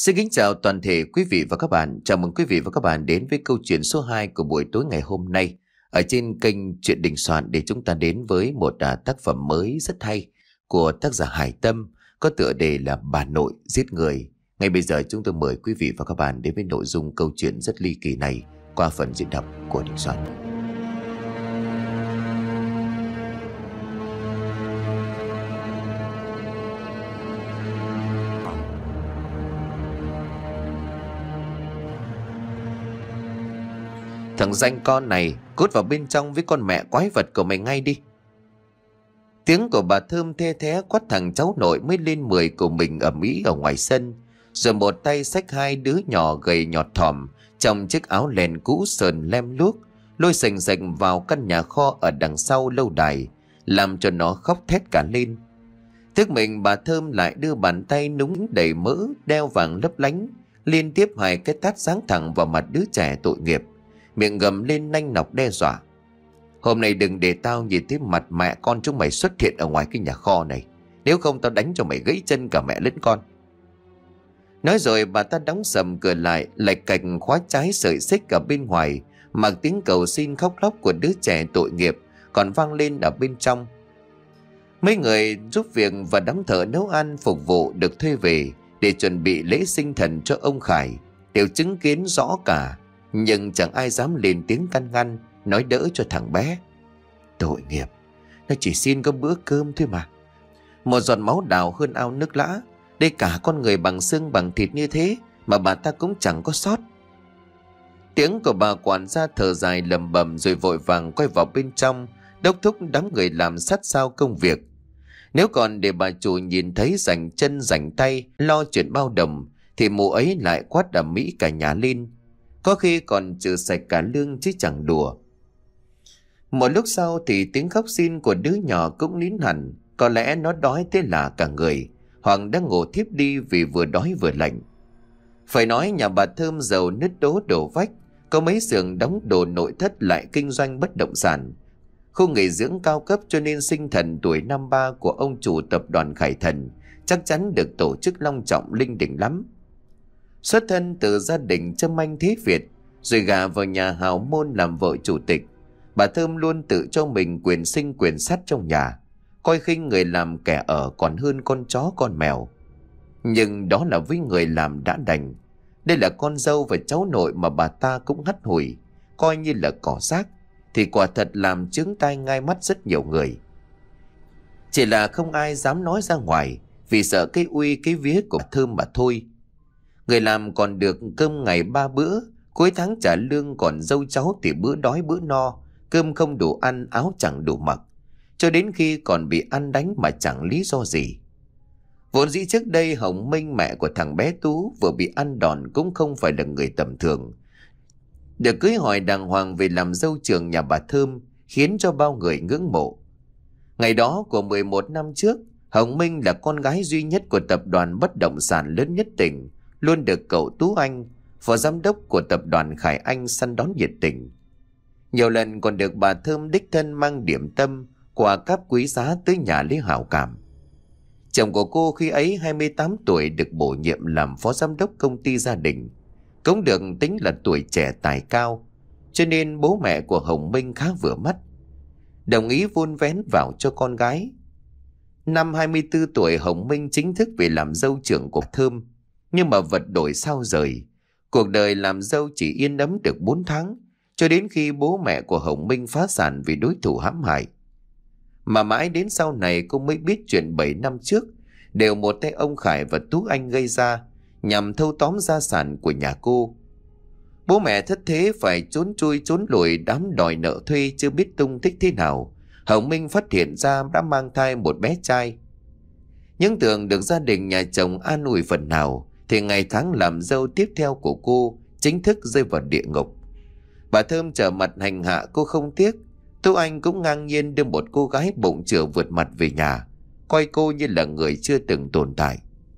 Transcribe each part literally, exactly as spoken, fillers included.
Xin kính chào toàn thể quý vị và các bạn. Chào mừng quý vị và các bạn đến với câu chuyện số hai của buổi tối ngày hôm nay ở trên kênh Chuyện Đình Soạn, để chúng ta đến với một à, tác phẩm mới rất hay của tác giả Hải Tâm có tựa đề là Bà Nội Giết Người. Ngay bây giờ chúng tôi mời quý vị và các bạn đến với nội dung câu chuyện rất ly kỳ này qua phần diễn đọc của Đình Soạn. Thằng danh con này, cút vào bên trong với con mẹ quái vật của mày ngay đi. Tiếng của bà Thơm the thé quát thằng cháu nội mới lên mười của mình ở Mỹ ở ngoài sân, rồi một tay xách hai đứa nhỏ gầy nhọt thỏm trong chiếc áo len cũ sờn lem luốc, lôi sành sành vào căn nhà kho ở đằng sau lâu đài, làm cho nó khóc thét cả lên. Tức mình bà Thơm lại đưa bàn tay núng đầy mỡ, đeo vàng lấp lánh, liên tiếp hai cái tát giáng thẳng vào mặt đứa trẻ tội nghiệp, miệng gầm lên nanh nọc đe dọa. Hôm nay đừng để tao nhìn thấy mặt mẹ con chúng mày xuất hiện ở ngoài cái nhà kho này, nếu không tao đánh cho mày gãy chân cả mẹ lẫn con. Nói rồi bà ta đóng sầm cửa lại, lạch cạch khóa trái sợi xích ở bên ngoài, mặc tiếng cầu xin khóc lóc của đứa trẻ tội nghiệp còn vang lên ở bên trong. Mấy người giúp việc và đám thợ nấu ăn phục vụ được thuê về để chuẩn bị lễ sinh thần cho ông Khải đều chứng kiến rõ cả, nhưng chẳng ai dám lên tiếng can ngăn, nói đỡ cho thằng bé. Tội nghiệp, nó chỉ xin có bữa cơm thôi mà. Một giọt máu đào hơn ao nước lã. Đây cả con người bằng xương bằng thịt như thế mà bà ta cũng chẳng có sót. Tiếng của bà quản gia thở dài lầm bầm rồi vội vàng quay vào bên trong, đốc thúc đám người làm sát sao công việc. Nếu còn để bà chủ nhìn thấy rảnh chân rảnh tay lo chuyện bao đồng, thì mụ ấy lại quát ầm ĩ cả nhà lên, có khi còn trừ sạch cả lương chứ chẳng đùa. Một lúc sau thì tiếng khóc xin của đứa nhỏ cũng nín hẳn. Có lẽ nó đói thế là cả người, hoặc đã ngủ thiếp đi vì vừa đói vừa lạnh. Phải nói nhà bà Thơm giàu nứt đố đổ vách, có mấy xưởng đóng đồ nội thất lại kinh doanh bất động sản, khu nghỉ dưỡng cao cấp, cho nên sinh thần tuổi năm ba của ông chủ tập đoàn Khải Thần chắc chắn được tổ chức long trọng linh đình lắm. Xuất thân từ gia đình châm anh thế Việt, rồi gả vào nhà hào môn làm vợ chủ tịch, bà Thơm luôn tự cho mình quyền sinh quyền sát trong nhà, coi khinh người làm kẻ ở còn hơn con chó con mèo. Nhưng đó là với người làm đã đành. Đây là con dâu và cháu nội mà bà ta cũng hắt hủi, coi như là cỏ rác, thì quả thật làm chướng tai ngai mắt rất nhiều người. Chỉ là không ai dám nói ra ngoài, vì sợ cái uy cái vía của bà Thơm mà thôi. Người làm còn được cơm ngày ba bữa, cuối tháng trả lương, còn dâu cháu thì bữa đói bữa no, cơm không đủ ăn, áo chẳng đủ mặc, cho đến khi còn bị ăn đánh mà chẳng lý do gì. Vốn dĩ trước đây Hồng Minh, mẹ của thằng bé Tú vừa bị ăn đòn, cũng không phải là người tầm thường, được cưới hỏi đàng hoàng về làm dâu trưởng nhà bà Thơm, khiến cho bao người ngưỡng mộ. Ngày đó của mười một năm trước, Hồng Minh là con gái duy nhất của tập đoàn bất động sản lớn nhất tỉnh, luôn được cậu Tú Anh, phó giám đốc của tập đoàn Khải Anh, săn đón nhiệt tình. Nhiều lần còn được bà Thơm đích thân mang điểm tâm, quà cáp quý giá tới nhà lấy hảo cảm. Chồng của cô khi ấy hai mươi tám tuổi được bổ nhiệm làm phó giám đốc công ty gia đình, cũng được tính là tuổi trẻ tài cao, cho nên bố mẹ của Hồng Minh khá vừa mắt, đồng ý vun vén vào cho con gái. Năm hai mươi tư tuổi, Hồng Minh chính thức về làm dâu trưởng của Thơm. Nhưng mà vật đổi sao rời, cuộc đời làm dâu chỉ yên ấm được bốn tháng, cho đến khi bố mẹ của Hồng Minh phá sản vì đối thủ hãm hại. Mà mãi đến sau này cô mới biết chuyện bảy năm trước đều một tay ông Khải và Tú Anh gây ra, nhằm thâu tóm gia sản của nhà cô. Bố mẹ thất thế phải trốn chui trốn lùi đám đòi nợ thuê chưa biết tung tích thế nào, Hồng Minh phát hiện ra đã mang thai một bé trai. Những tưởng được gia đình nhà chồng an ủi phần nào, thì ngày tháng làm dâu tiếp theo của cô chính thức rơi vào địa ngục. Bà Thơm trở mặt hành hạ cô không tiếc. Tú Anh cũng ngang nhiên đưa một cô gái bụng chửa vượt mặt về nhà, coi cô như là người chưa từng tồn tại.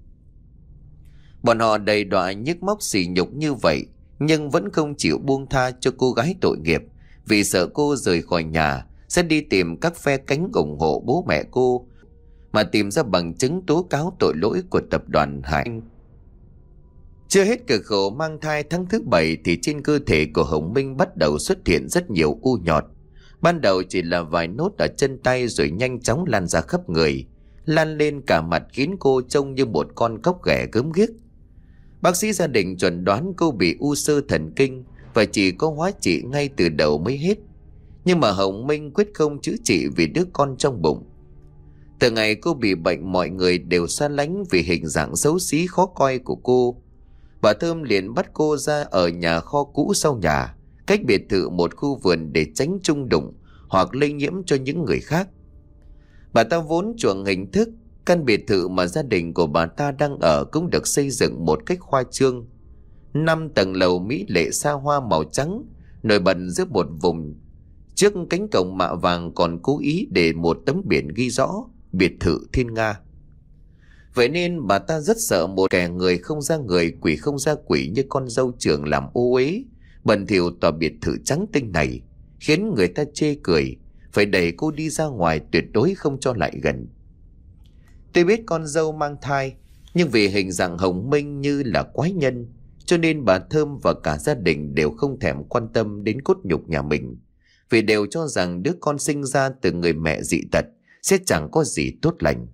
Bọn họ đầy đọa nhức móc sỉ nhục như vậy, nhưng vẫn không chịu buông tha cho cô gái tội nghiệp, vì sợ cô rời khỏi nhà sẽ đi tìm các phe cánh ủng hộ bố mẹ cô, mà tìm ra bằng chứng tố cáo tội lỗi của tập đoàn Hải Anh. Chưa hết cực khổ mang thai tháng thứ bảy thì trên cơ thể của Hồng Minh bắt đầu xuất hiện rất nhiều u nhọt. Ban đầu chỉ là vài nốt ở chân tay rồi nhanh chóng lan ra khắp người, lan lên cả mặt khiến cô trông như một con cóc ghẻ gớm ghiếc. Bác sĩ gia đình chuẩn đoán cô bị u xơ thần kinh và chỉ có hóa trị ngay từ đầu mới hết. Nhưng mà Hồng Minh quyết không chữa trị vì đứa con trong bụng. Từ ngày cô bị bệnh, mọi người đều xa lánh vì hình dạng xấu xí khó coi của cô. Bà Thơm liền bắt cô ra ở nhà kho cũ sau nhà, cách biệt thự một khu vườn để tránh chung đụng hoặc lây nhiễm cho những người khác. Bà ta vốn chuộng hình thức, căn biệt thự mà gia đình của bà ta đang ở cũng được xây dựng một cách khoa trương. Năm tầng lầu mỹ lệ xa hoa màu trắng, nổi bật giữa một vùng. Trước cánh cổng mạ vàng còn cố ý để một tấm biển ghi rõ biệt thự Thiên Nga. Vậy nên bà ta rất sợ một kẻ người không ra người, quỷ không ra quỷ như con dâu trưởng làm ô uế, bẩn thỉu tòa biệt thự trắng tinh này, khiến người ta chê cười, phải đẩy cô đi ra ngoài, tuyệt đối không cho lại gần. Tôi biết con dâu mang thai, nhưng vì hình dạng Hồng Minh như là quái nhân, cho nên bà Thơm và cả gia đình đều không thèm quan tâm đến cốt nhục nhà mình, vì đều cho rằng đứa con sinh ra từ người mẹ dị tật sẽ chẳng có gì tốt lành.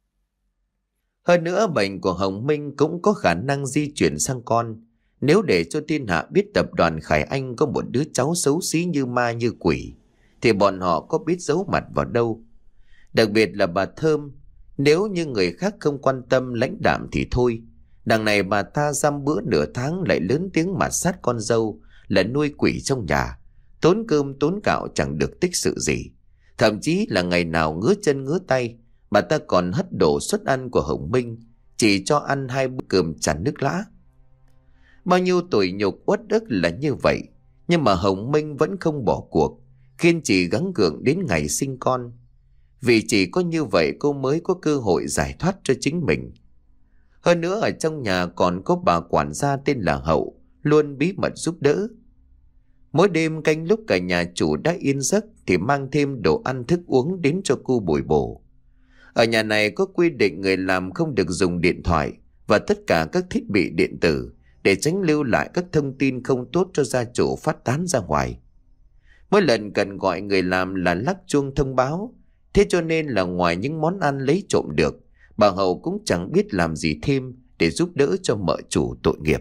Hơn nữa, bệnh của Hồng Minh cũng có khả năng di chuyển sang con. Nếu để cho thiên hạ biết tập đoàn Khải Anh có một đứa cháu xấu xí như ma như quỷ, thì bọn họ có biết giấu mặt vào đâu. Đặc biệt là bà Thơm, nếu như người khác không quan tâm lãnh đạm thì thôi, đằng này bà ta dăm bữa nửa tháng lại lớn tiếng mạt sát con dâu là nuôi quỷ trong nhà, tốn cơm tốn gạo chẳng được tích sự gì. Thậm chí là ngày nào ngứa chân ngứa tay, bà ta còn hất đổ suất ăn của Hồng Minh, chỉ cho ăn hai bữa cơm chả nước lã. Bao nhiêu tủi nhục uất ức là như vậy, nhưng mà Hồng Minh vẫn không bỏ cuộc, kiên trì gắng gượng đến ngày sinh con. Vì chỉ có như vậy cô mới có cơ hội giải thoát cho chính mình. Hơn nữa, ở trong nhà còn có bà quản gia tên là Hậu, luôn bí mật giúp đỡ. Mỗi đêm canh lúc cả nhà chủ đã yên giấc thì mang thêm đồ ăn thức uống đến cho cô bồi bổ. Ở nhà này có quy định người làm không được dùng điện thoại và tất cả các thiết bị điện tử, để tránh lưu lại các thông tin không tốt cho gia chủ phát tán ra ngoài. Mỗi lần cần gọi người làm là lắc chuông thông báo. Thế cho nên là ngoài những món ăn lấy trộm được, bà Hậu cũng chẳng biết làm gì thêm để giúp đỡ cho mợ chủ tội nghiệp.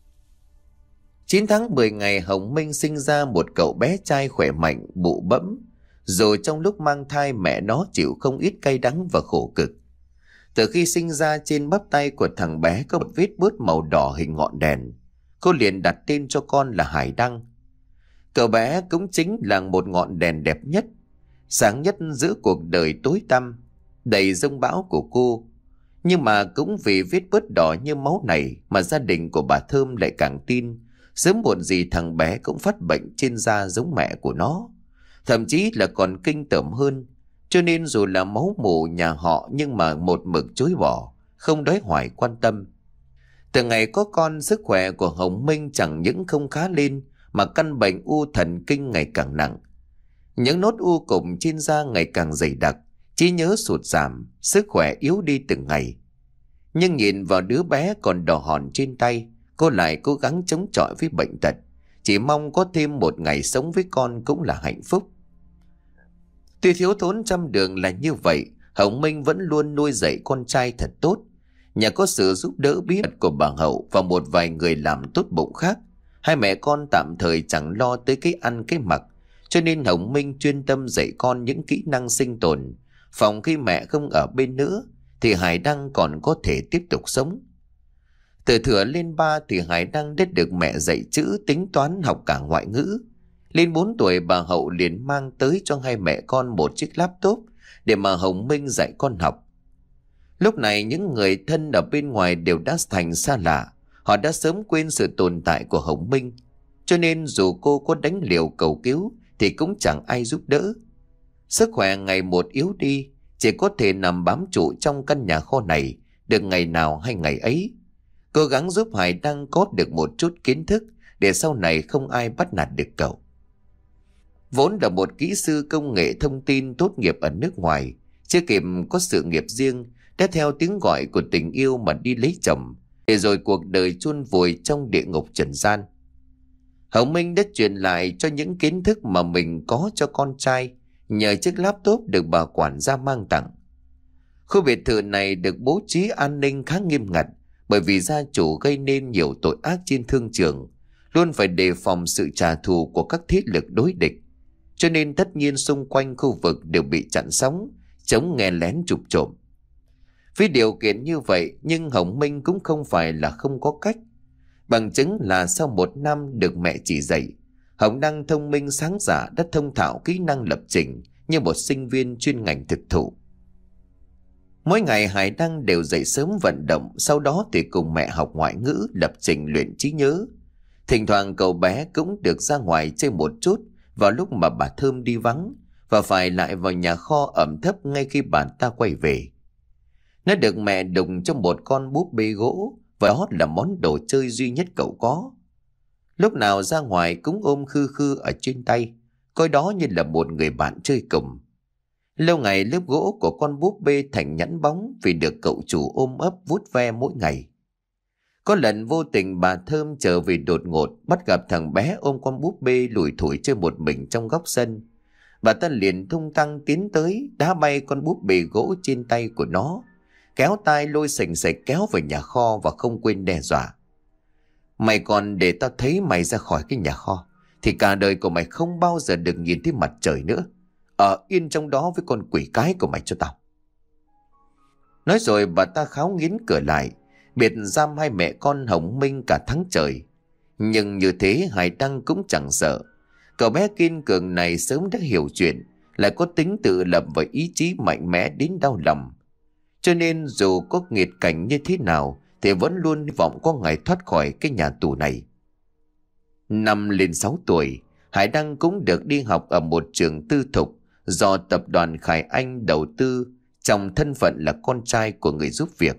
chín tháng mười ngày, Hồng Minh sinh ra một cậu bé trai khỏe mạnh, bụ bẫm. Rồi trong lúc mang thai, mẹ nó chịu không ít cay đắng và khổ cực. Từ khi sinh ra, trên bắp tay của thằng bé có một vết bớt màu đỏ hình ngọn đèn. Cô liền đặt tên cho con là Hải Đăng. Cậu bé cũng chính là một ngọn đèn đẹp nhất, sáng nhất giữa cuộc đời tối tăm, đầy giông bão của cô. Nhưng mà cũng vì vết bớt đỏ như máu này mà gia đình của bà Thơm lại càng tin sớm muộn gì thằng bé cũng phát bệnh trên da giống mẹ của nó, thậm chí là còn kinh tởm hơn. Cho nên dù là máu mủ nhà họ nhưng mà một mực chối bỏ, không đói hoài quan tâm. Từ ngày có con, sức khỏe của Hồng Minh chẳng những không khá lên mà căn bệnh u thần kinh ngày càng nặng. Những nốt u cục trên da ngày càng dày đặc, trí nhớ sụt giảm, sức khỏe yếu đi từng ngày. Nhưng nhìn vào đứa bé còn đỏ hòn trên tay, cô lại cố gắng chống chọi với bệnh tật, chỉ mong có thêm một ngày sống với con cũng là hạnh phúc. Tuy thiếu thốn trăm đường là như vậy, Hồng Minh vẫn luôn nuôi dạy con trai thật tốt. Nhà có sự giúp đỡ bí mật của bà Hậu và một vài người làm tốt bụng khác, hai mẹ con tạm thời chẳng lo tới cái ăn cái mặc, cho nên Hồng Minh chuyên tâm dạy con những kỹ năng sinh tồn, phòng khi mẹ không ở bên nữa thì Hải Đăng còn có thể tiếp tục sống. Từ thừa lên ba thì Hải Đăng đã được mẹ dạy chữ, tính toán, học cả ngoại ngữ. Lên bốn tuổi, bà Hậu liền mang tới cho hai mẹ con một chiếc laptop để mà Hồng Minh dạy con học. Lúc này những người thân ở bên ngoài đều đã thành xa lạ, họ đã sớm quên sự tồn tại của Hồng Minh, cho nên dù cô có đánh liều cầu cứu thì cũng chẳng ai giúp đỡ. Sức khỏe ngày một yếu đi, chỉ có thể nằm bám trụ trong căn nhà kho này được ngày nào hay ngày ấy, cố gắng giúp Hải Đăng có được một chút kiến thức để sau này không ai bắt nạt được cậu. Vốn là một kỹ sư công nghệ thông tin tốt nghiệp ở nước ngoài, chưa kịp có sự nghiệp riêng, đã theo tiếng gọi của tình yêu mà đi lấy chồng. để rồi cuộc đời chôn vùi trong địa ngục trần gian. Hồng Minh đã truyền lại cho những kiến thức mà mình có cho con trai nhờ chiếc laptop được bà quản gia mang tặng. Khu biệt thự này được bố trí an ninh khá nghiêm ngặt bởi vì gia chủ gây nên nhiều tội ác trên thương trường, luôn phải đề phòng sự trả thù của các thế lực đối địch. Cho nên tất nhiên xung quanh khu vực đều bị chặn sóng, chống nghe lén chụp trộm. Với điều kiện như vậy nhưng Hồng Minh cũng không phải là không có cách. Bằng chứng là sau một năm được mẹ chỉ dạy, Hồng Đăng thông minh sáng dạ đã thông thạo kỹ năng lập trình như một sinh viên chuyên ngành thực thụ. Mỗi ngày Hải Đăng đều dậy sớm vận động, sau đó thì cùng mẹ học ngoại ngữ, lập trình luyện trí nhớ. Thỉnh thoảng cậu bé cũng được ra ngoài chơi một chút vào lúc mà bà Thơm đi vắng, và phải lại vào nhà kho ẩm thấp ngay khi bà ta quay về. Nó được mẹ đụng cho một con búp bê gỗ, và đó là món đồ chơi duy nhất cậu có. Lúc nào ra ngoài cũng ôm khư khư ở trên tay, coi đó như là một người bạn chơi cùng. Lâu ngày lớp gỗ của con búp bê thành nhẵn bóng vì được cậu chủ ôm ấp vuốt ve mỗi ngày. Có lần vô tình bà Thơm trở về đột ngột, bắt gặp thằng bé ôm con búp bê lủi thủi chơi một mình trong góc sân. Bà ta liền tung tăng tiến tới, đá bay con búp bê gỗ trên tay của nó, kéo tay lôi sành sạch kéo về nhà kho và không quên đe dọa. Mày còn để tao thấy mày ra khỏi cái nhà kho thì cả đời của mày không bao giờ được nhìn thấy mặt trời nữa. Ở yên trong đó với con quỷ cái của mày cho tao. Nói rồi bà ta kháo nghiến cửa lại, biệt giam hai mẹ con Hồng Minh cả tháng trời. Nhưng như thế Hải Đăng cũng chẳng sợ. Cậu bé kiên cường này sớm đã hiểu chuyện, lại có tính tự lập và ý chí mạnh mẽ đến đau lòng. Cho nên dù có nghịch cảnh như thế nào thì vẫn luôn hy vọng có ngày thoát khỏi cái nhà tù này. Năm lên sáu tuổi, Hải Đăng cũng được đi học ở một trường tư thục do tập đoàn Khải Anh đầu tư, trong thân phận là con trai của người giúp việc.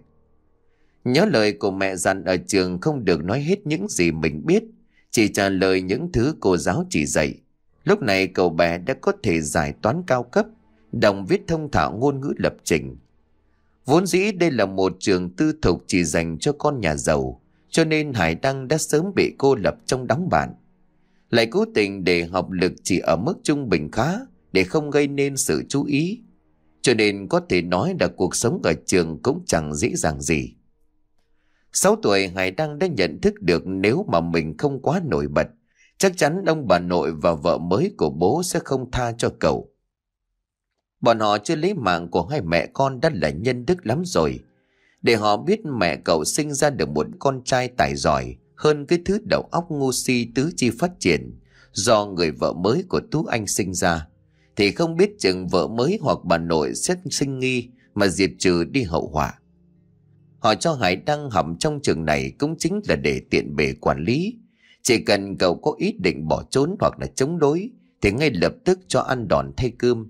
Nhớ lời của mẹ dặn ở trường không được nói hết những gì mình biết, chỉ trả lời những thứ cô giáo chỉ dạy. Lúc này cậu bé đã có thể giải toán cao cấp, đọc viết thông thạo ngôn ngữ lập trình. Vốn dĩ đây là một trường tư thục chỉ dành cho con nhà giàu, cho nên Hải Đăng đã sớm bị cô lập trong đóng bạn. Lại cố tình để học lực chỉ ở mức trung bình khá để không gây nên sự chú ý. Cho nên có thể nói là cuộc sống ở trường cũng chẳng dễ dàng gì. Sáu tuổi Hải Đăng đã nhận thức được nếu mà mình không quá nổi bật, chắc chắn ông bà nội và vợ mới của bố sẽ không tha cho cậu. Bọn họ chưa lấy mạng của hai mẹ con đã là nhân đức lắm rồi. Để họ biết mẹ cậu sinh ra được một con trai tài giỏi hơn cái thứ đầu óc ngu si tứ chi phát triển do người vợ mới của Tú Anh sinh ra, thì không biết chừng vợ mới hoặc bà nội sẽ sinh nghi mà diệt trừ đi hậu họa. Họ cho Hải Đăng học trong trường này cũng chính là để tiện bề quản lý. Chỉ cần cậu có ý định bỏ trốn hoặc là chống đối thì ngay lập tức cho ăn đòn thay cơm.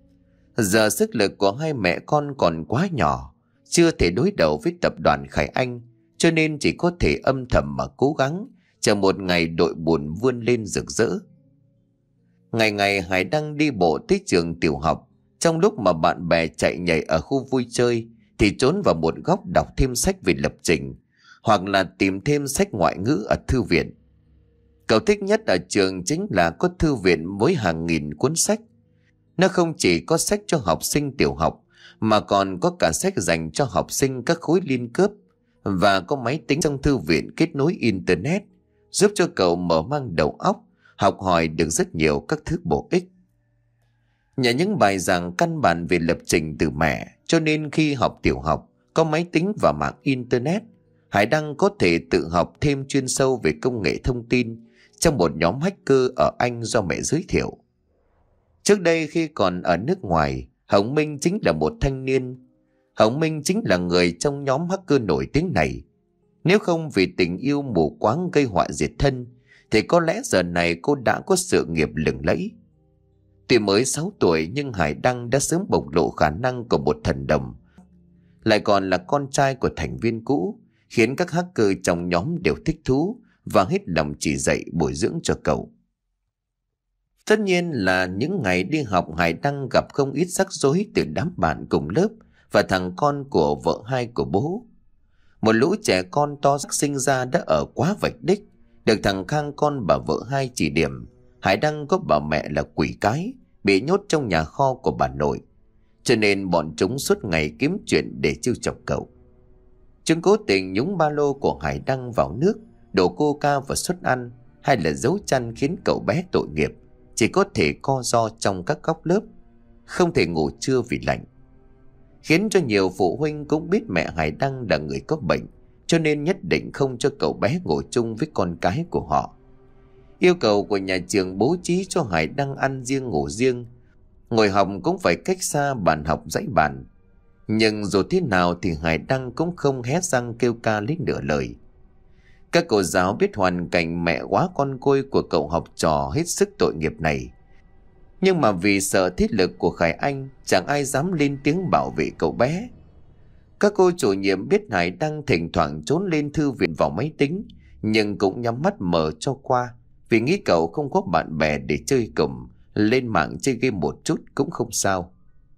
Giờ sức lực của hai mẹ con còn quá nhỏ, chưa thể đối đầu với tập đoàn Khải Anh, cho nên chỉ có thể âm thầm mà cố gắng, chờ một ngày đội buồn vươn lên rực rỡ. Ngày ngày Hải Đăng đi bộ tới trường tiểu học, trong lúc mà bạn bè chạy nhảy ở khu vui chơi thì trốn vào một góc đọc thêm sách về lập trình, hoặc là tìm thêm sách ngoại ngữ ở thư viện. Cậu thích nhất ở trường chính là có thư viện với hàng nghìn cuốn sách. Nó không chỉ có sách cho học sinh tiểu học mà còn có cả sách dành cho học sinh các khối liên cấp, và có máy tính trong thư viện kết nối internet, giúp cho cậu mở mang đầu óc, học hỏi được rất nhiều các thứ bổ ích. Nhờ những bài giảng căn bản về lập trình từ mẹ, cho nên khi học tiểu học có máy tính và mạng internet, Hải Đăng có thể tự học thêm chuyên sâu về công nghệ thông tin trong một nhóm hacker ở Anh do mẹ giới thiệu. Trước đây khi còn ở nước ngoài, Hồng Minh chính là một thanh niên. Hồng Minh chính là người trong nhóm hacker nổi tiếng này. Nếu không vì tình yêu mù quáng gây họa diệt thân, thì có lẽ giờ này cô đã có sự nghiệp lừng lẫy. Tuy mới sáu tuổi nhưng Hải Đăng đã sớm bộc lộ khả năng của một thần đồng. Lại còn là con trai của thành viên cũ, khiến các hacker trong nhóm đều thích thú và hết lòng chỉ dạy bồi dưỡng cho cậu. Tất nhiên là những ngày đi học, Hải Đăng gặp không ít rắc rối từ đám bạn cùng lớp và thằng con của vợ hai của bố. Một lũ trẻ con to xác sinh ra đã ở quá vạch đích. Được thằng Khang con bà vợ hai chỉ điểm, Hải Đăng có bà mẹ là quỷ cái, bị nhốt trong nhà kho của bà nội. Cho nên bọn chúng suốt ngày kiếm chuyện để trêu chọc cậu. Chúng cố tình nhúng ba lô của Hải Đăng vào nước, đổ coca vào suất ăn, hay là giấu chăn khiến cậu bé tội nghiệp, chỉ có thể co ro trong các góc lớp, không thể ngủ trưa vì lạnh. Khiến cho nhiều phụ huynh cũng biết mẹ Hải Đăng là người có bệnh, cho nên nhất định không cho cậu bé ngủ chung với con cái của họ. Yêu cầu của nhà trường bố trí cho Hải Đăng ăn riêng ngủ riêng, ngồi học cũng phải cách xa bàn học dãy bàn. Nhưng dù thế nào thì Hải Đăng cũng không hé răng kêu ca lấy nửa lời. Các cô giáo biết hoàn cảnh mẹ quá con côi của cậu học trò hết sức tội nghiệp này, nhưng mà vì sợ thiết lực của Khải Anh, chẳng ai dám lên tiếng bảo vệ cậu bé. Các cô chủ nhiệm biết Hải Đăng thỉnh thoảng trốn lên thư viện vào máy tính, nhưng cũng nhắm mắt mở cho qua, vì nghĩ cậu không có bạn bè để chơi cùng, lên mạng chơi game một chút cũng không sao.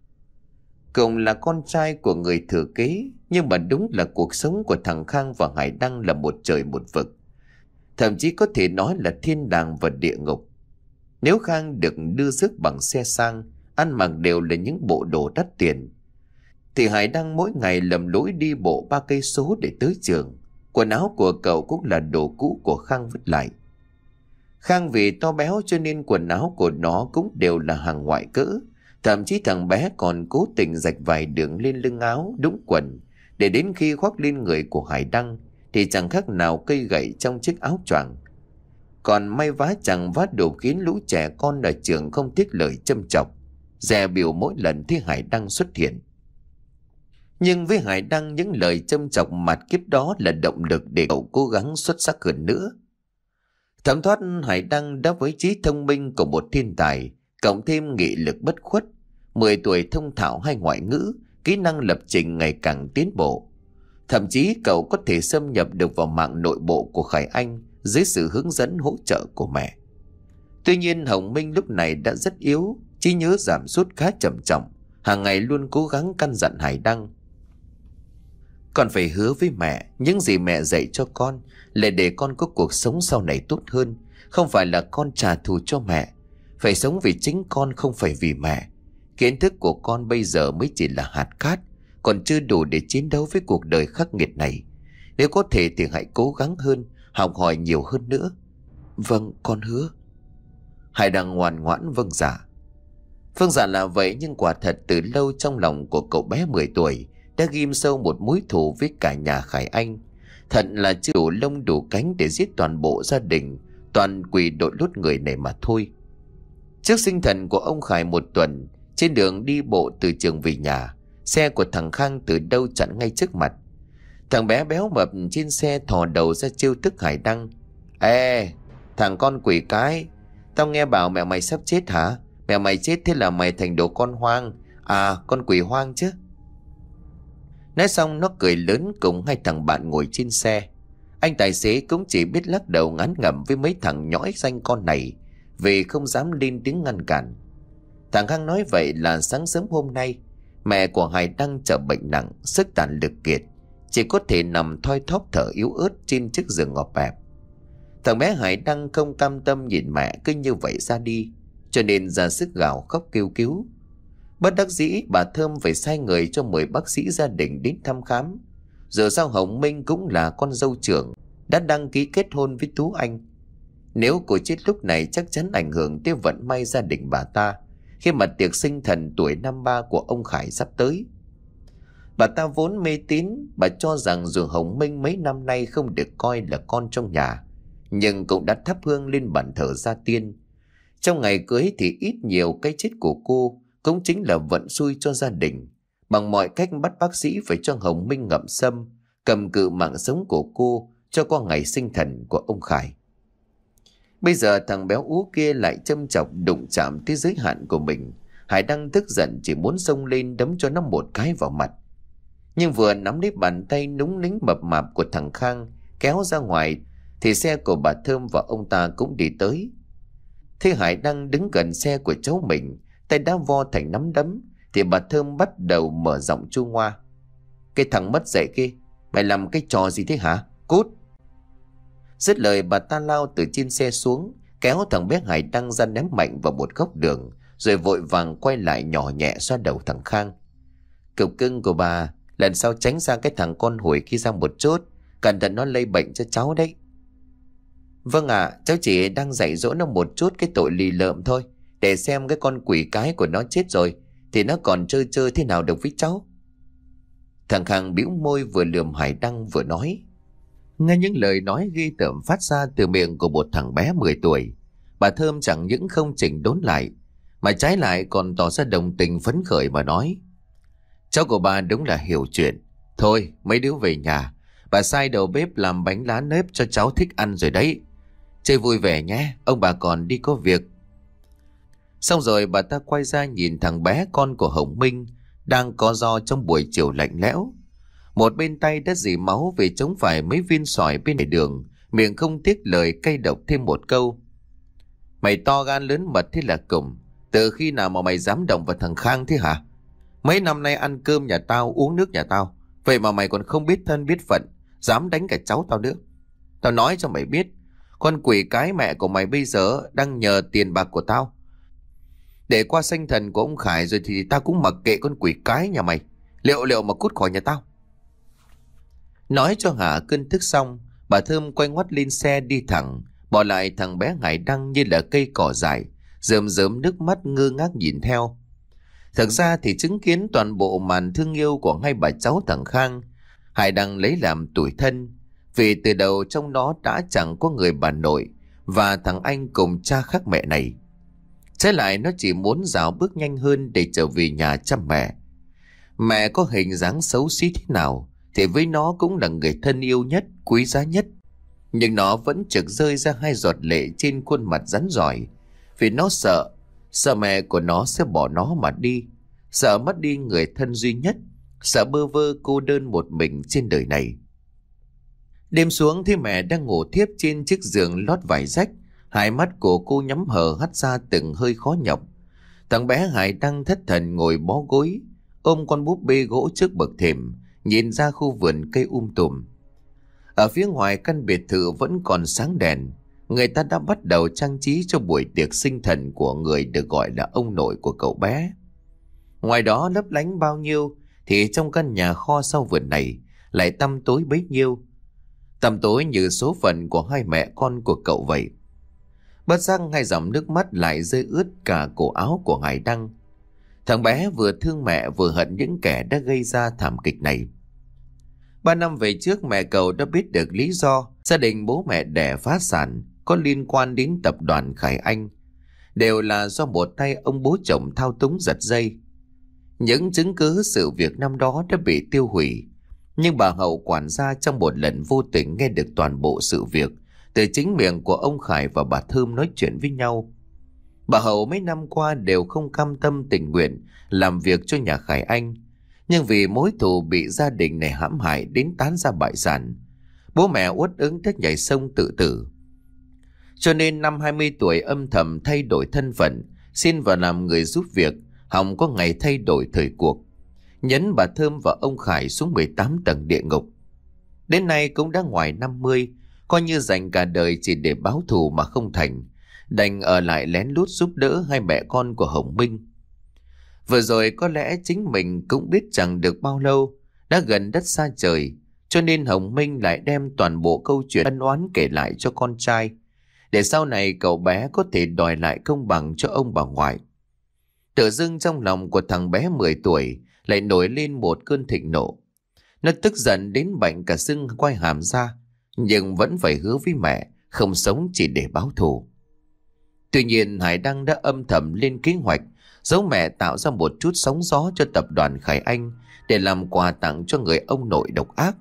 Cậu là con trai của người thừa kế, nhưng mà đúng là cuộc sống của thằng Khang và Hải Đăng là một trời một vực, thậm chí có thể nói là thiên đàng và địa ngục. Nếu Khang được đưa rước bằng xe sang, ăn mặc đều là những bộ đồ đắt tiền, thì Hải Đăng mỗi ngày lầm lũi đi bộ ba cây số để tới trường. Quần áo của cậu cũng là đồ cũ của Khang vứt lại. Khang vì to béo cho nên quần áo của nó cũng đều là hàng ngoại cỡ. Thậm chí thằng bé còn cố tình rạch vài đường lên lưng áo đúng quần, để đến khi khoác lên người của Hải Đăng thì chẳng khác nào cây gậy trong chiếc áo choàng. Còn may vá chẳng vá đồ khiến lũ trẻ con ở trường không tiếc lời châm chọc, dè bỉu mỗi lần thấy Hải Đăng xuất hiện. Nhưng với Hải Đăng, những lời châm chọc mặt kiếp đó là động lực để cậu cố gắng xuất sắc hơn nữa. Thấm thoát Hải Đăng đã với trí thông minh của một thiên tài, cộng thêm nghị lực bất khuất, mười tuổi thông thạo hai ngoại ngữ, kỹ năng lập trình ngày càng tiến bộ. Thậm chí cậu có thể xâm nhập được vào mạng nội bộ của Khải Anh dưới sự hướng dẫn hỗ trợ của mẹ. Tuy nhiên Hồng Minh lúc này đã rất yếu, trí nhớ giảm sút khá trầm trọng, hàng ngày luôn cố gắng căn dặn Hải Đăng. Con phải hứa với mẹ, những gì mẹ dạy cho con là để con có cuộc sống sau này tốt hơn, không phải là con trả thù cho mẹ. Phải sống vì chính con, không phải vì mẹ. Kiến thức của con bây giờ mới chỉ là hạt cát, còn chưa đủ để chiến đấu với cuộc đời khắc nghiệt này. Nếu có thể thì hãy cố gắng hơn, học hỏi nhiều hơn nữa. Vâng, con hứa. Hải Đăng ngoan ngoãn vâng dạ. Vâng dạ là vậy, nhưng quả thật từ lâu trong lòng của cậu bé mười tuổi đã ghim sâu một mối thù với cả nhà Khải Anh. Thật là chưa đủ lông đủ cánh để giết toàn bộ gia đình, toàn quỷ đội lốt người này mà thôi. Trước sinh thần của ông Khải một tuần, trên đường đi bộ từ trường về nhà, xe của thằng Khang từ đâu chặn ngay trước mặt. Thằng bé béo mập trên xe thò đầu ra trêu tức Hải Đăng. Ê, thằng con quỷ cái, tao nghe bảo mẹ mày sắp chết hả? Mẹ mày chết thế là mày thành đồ con hoang. À, con quỷ hoang chứ. Nói xong nó cười lớn cùng hai thằng bạn ngồi trên xe. Anh tài xế cũng chỉ biết lắc đầu ngán ngẩm với mấy thằng nhõi danh con này, vì không dám lên tiếng ngăn cản. Thằng Khang nói vậy là sáng sớm hôm nay mẹ của Hải Đăng trở bệnh nặng, sức tàn lực kiệt, chỉ có thể nằm thoi thóp thở yếu ớt trên chiếc giường ngọt bẹp. Thằng bé Hải Đăng không cam tâm nhìn mẹ cứ như vậy ra đi, cho nên ra sức gào khóc kêu cứu. Bất đắc dĩ bà Thơm phải sai người cho mời bác sĩ gia đình đến thăm khám. Giờ sao Hồng Minh cũng là con dâu trưởng, đã đăng ký kết hôn với Tú Anh. Nếu cô chết lúc này chắc chắn ảnh hưởng tới vận may gia đình bà ta, khi mà tiệc sinh thần tuổi năm ba của ông Khải sắp tới. Bà ta vốn mê tín, bà cho rằng dù Hồng Minh mấy năm nay không được coi là con trong nhà, nhưng cũng đã thắp hương lên bàn thờ gia tiên. Trong ngày cưới thì ít nhiều cái chết của cô cũng chính là vận xui cho gia đình. Bằng mọi cách bắt bác sĩ phải cho Hồng Minh ngậm sâm, cầm cự mạng sống của cô cho qua ngày sinh thần của ông Khải. Bây giờ thằng béo ú kia lại châm chọc đụng chạm tới giới hạn của mình. Hải Đăng tức giận chỉ muốn xông lên đấm cho nó một cái vào mặt. Nhưng vừa nắm lấy bàn tay núng nính mập mạp của thằng Khang kéo ra ngoài thì xe của bà Thơm và ông ta cũng đi tới. Thế Hải Đăng đứng gần xe của cháu mình, tay đã vo thành nắm đấm, thì bà Thơm bắt đầu mở giọng chua ngoa. Cái thằng mất dạy kia, Mày làm cái trò gì thế hả? Cút! Dứt lời bà ta lao từ trên xe xuống, kéo thằng bé Hải Đăng ra ném mạnh vào một góc đường, rồi vội vàng quay lại nhỏ nhẹ xoa đầu thằng Khang. Cục cưng của bà, lần sau tránh xa cái thằng con hủi kia ra một chút, cẩn thận nó lây bệnh cho cháu đấy. Vâng ạ, à, cháu chỉ đang dạy dỗ nó một chút cái tội lì lợm thôi, để xem cái con quỷ cái của nó chết rồi thì nó còn chơi chơi thế nào được với cháu. Thằng Khang bĩu môi, vừa lườm Hải Đăng vừa nói. Nghe những lời nói ghê tởm phát ra từ miệng của một thằng bé mười tuổi, bà Thơm chẳng những không chỉnh đốn lại, mà trái lại còn tỏ ra đồng tình phấn khởi mà nói. Cháu của bà đúng là hiểu chuyện. Thôi mấy đứa về nhà, bà sai đầu bếp làm bánh lá nếp cho cháu thích ăn rồi đấy. Chơi vui vẻ nhé, ông bà còn đi có việc. Xong rồi bà ta quay ra nhìn thằng bé con của Hồng Minh đang co ro trong buổi chiều lạnh lẽo. Một bên tay đã dì máu vì chống phải mấy viên sỏi bên lề đường, miệng không tiếc lời cay độc thêm một câu. Mày to gan lớn mật thế là cùng. Từ khi nào mà mày dám động vào thằng Khang thế hả? Mấy năm nay ăn cơm nhà tao, uống nước nhà tao, vậy mà mày còn không biết thân biết phận, dám đánh cả cháu tao nữa. Tao nói cho mày biết, con quỷ cái mẹ của mày bây giờ đang nhờ tiền bạc của tao. Để qua sanh thần của ông Khải rồi thì tao cũng mặc kệ con quỷ cái nhà mày. Liệu liệu mà cút khỏi nhà tao. Nói cho hả cơn tức xong, bà Thơm quay ngoắt lên xe đi thẳng, bỏ lại thằng bé Hải Đăng như là cây cỏ dại, rơm rớm nước mắt ngơ ngác nhìn theo. Thực ra thì chứng kiến toàn bộ màn thương yêu của hai bà cháu thằng Khang, Hải Đăng lấy làm tủi thân, vì từ đầu trong đó đã chẳng có người bà nội và thằng anh cùng cha khác mẹ này. Trái lại nó chỉ muốn dạo bước nhanh hơn để trở về nhà chăm mẹ. Mẹ có hình dáng xấu xí thế nào thì với nó cũng là người thân yêu nhất, quý giá nhất. Nhưng nó vẫn trực rơi ra hai giọt lệ trên khuôn mặt rắn rỏi, vì nó sợ, sợ mẹ của nó sẽ bỏ nó mà đi, sợ mất đi người thân duy nhất, sợ bơ vơ cô đơn một mình trên đời này. Đêm xuống thì mẹ đang ngủ thiếp trên chiếc giường lót vải rách, hai mắt của cô nhắm hờ hắt ra từng hơi khó nhọc. Thằng bé Hải Đăng thất thần ngồi bó gối, ôm con búp bê gỗ trước bậc thềm, nhìn ra khu vườn cây um tùm. Ở phía ngoài căn biệt thự vẫn còn sáng đèn, người ta đã bắt đầu trang trí cho buổi tiệc sinh thần của người được gọi là ông nội của cậu bé. Ngoài đó lấp lánh bao nhiêu thì trong căn nhà kho sau vườn này lại tăm tối bấy nhiêu. Tăm tối như số phận của hai mẹ con của cậu vậy. Bất giác hai dòng nước mắt lại rơi ướt cả cổ áo của Hải Đăng. Thằng bé vừa thương mẹ vừa hận những kẻ đã gây ra thảm kịch này. Ba năm về trước mẹ cậu đã biết được lý do gia đình bố mẹ đẻ phá sản có liên quan đến tập đoàn Khải Anh, đều là do một tay ông bố chồng thao túng giật dây. Những chứng cứ sự việc năm đó đã bị tiêu hủy, nhưng bà Hậu quản gia trong một lần vô tình nghe được toàn bộ sự việc từ chính miệng của ông Khải và bà Thơm nói chuyện với nhau. Bà Hậu mấy năm qua đều không cam tâm tình nguyện làm việc cho nhà Khải Anh, nhưng vì mối thù bị gia đình này hãm hại đến tán ra bại sản, bố mẹ uất ức thích nhảy sông tự tử. Cho nên năm hai mươi tuổi âm thầm thay đổi thân phận, xin vào làm người giúp việc, hòng có ngày thay đổi thời cuộc, nhấn bà Thơm và ông Khải xuống mười tám tầng địa ngục. Đến nay cũng đã ngoài năm mươi, coi như dành cả đời chỉ để báo thù mà không thành, đành ở lại lén lút giúp đỡ hai mẹ con của Hồng Minh. Vừa rồi có lẽ chính mình cũng biết chẳng được bao lâu, đã gần đất xa trời, cho nên Hồng Minh lại đem toàn bộ câu chuyện ân oán kể lại cho con trai, để sau này cậu bé có thể đòi lại công bằng cho ông bà ngoại. Tự dưng trong lòng của thằng bé mười tuổi lại nổi lên một cơn thịnh nộ. Nó tức giận đến bệnh cả sưng quai hàm ra, nhưng vẫn phải hứa với mẹ không sống chỉ để báo thù. Tuy nhiên Hải Đăng đã âm thầm lên kế hoạch giấu mẹ, tạo ra một chút sóng gió cho tập đoàn Khải Anh để làm quà tặng cho người ông nội độc ác.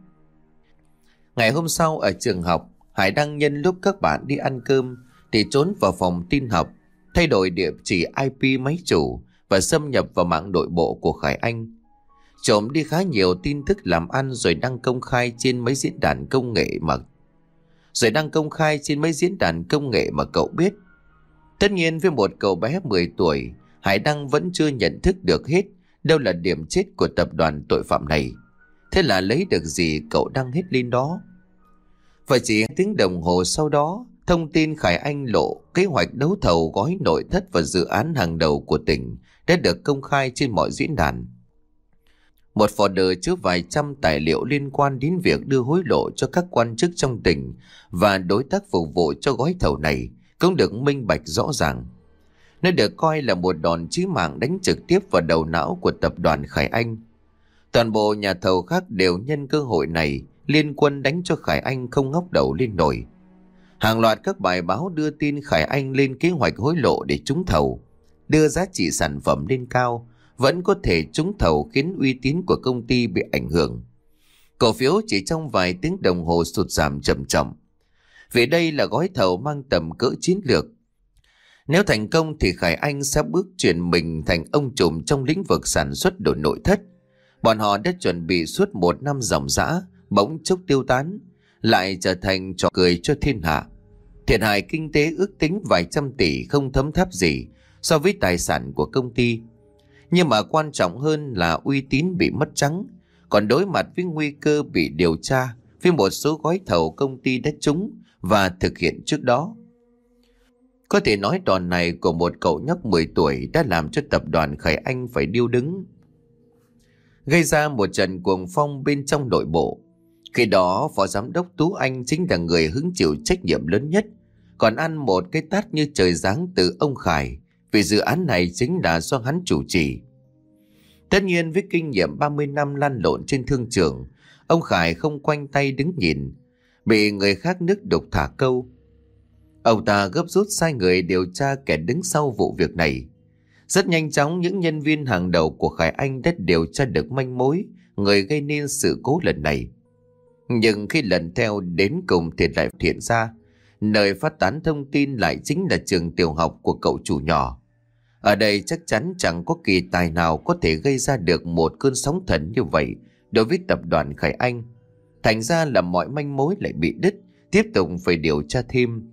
Ngày hôm sau ở trường học, Hải Đăng nhân lúc các bạn đi ăn cơm thì trốn vào phòng tin học, thay đổi địa chỉ i pê máy chủ và xâm nhập vào mạng nội bộ của Khải Anh, trộm đi khá nhiều tin tức làm ăn rồi đăng công khai trên mấy diễn đàn công nghệ mà rồi đăng công khai trên mấy diễn đàn công nghệ mà cậu biết. Tất nhiên với một cậu bé mười tuổi, Hải Đăng vẫn chưa nhận thức được hết đâu là điểm chết của tập đoàn tội phạm này. Thế là lấy được gì cậu đăng hết lên đó. Và chỉ tiếng đồng hồ sau đó, thông tin Khải Anh lộ kế hoạch đấu thầu gói nội thất và dự án hàng đầu của tỉnh đã được công khai trên mọi diễn đàn. Một folder chứa vài trăm tài liệu liên quan đến việc đưa hối lộ cho các quan chức trong tỉnh và đối tác phục vụ cho gói thầu này cũng được minh bạch rõ ràng. Nó được coi là một đòn chí mạng đánh trực tiếp vào đầu não của tập đoàn Khải Anh. Toàn bộ nhà thầu khác đều nhân cơ hội này liên quân đánh cho Khải Anh không ngóc đầu lên nổi. Hàng loạt các bài báo đưa tin Khải Anh lên kế hoạch hối lộ để trúng thầu, đưa giá trị sản phẩm lên cao, vẫn có thể trúng thầu khiến uy tín của công ty bị ảnh hưởng. Cổ phiếu chỉ trong vài tiếng đồng hồ sụt giảm chậm chậm. Vì đây là gói thầu mang tầm cỡ chiến lược. Nếu thành công thì Khải Anh sẽ bước chuyển mình thành ông trùm trong lĩnh vực sản xuất đồ nội thất. Bọn họ đã chuẩn bị suốt một năm ròng rã, bỗng chốc tiêu tán, lại trở thành trò cười cho thiên hạ. Thiệt hại kinh tế ước tính vài trăm tỷ không thấm tháp gì so với tài sản của công ty. Nhưng mà quan trọng hơn là uy tín bị mất trắng, còn đối mặt với nguy cơ bị điều tra với một số gói thầu công ty đã trúng và thực hiện trước đó. Có thể nói đòn này của một cậu nhóc mười tuổi đã làm cho tập đoàn Khải Anh phải điêu đứng, gây ra một trận cuồng phong bên trong nội bộ. Khi đó Phó Giám đốc Tú Anh chính là người hứng chịu trách nhiệm lớn nhất, còn ăn một cái tát như trời giáng từ ông Khải, vì dự án này chính là do hắn chủ trì. Tất nhiên với kinh nghiệm ba mươi năm lăn lộn trên thương trường, ông Khải không khoanh tay đứng nhìn, bị người khác nước đục thả câu. Ông ta gấp rút sai người điều tra kẻ đứng sau vụ việc này. Rất nhanh chóng những nhân viên hàng đầu của Khải Anh đã điều tra được manh mối người gây nên sự cố lần này. Nhưng khi lần theo đến cùng thì lại phát hiện ra nơi phát tán thông tin lại chính là trường tiểu học của cậu chủ nhỏ. Ở đây chắc chắn chẳng có kỳ tài nào có thể gây ra được một cơn sóng thần như vậy đối với tập đoàn Khải Anh. Thành ra là mọi manh mối lại bị đứt, tiếp tục phải điều tra thêm.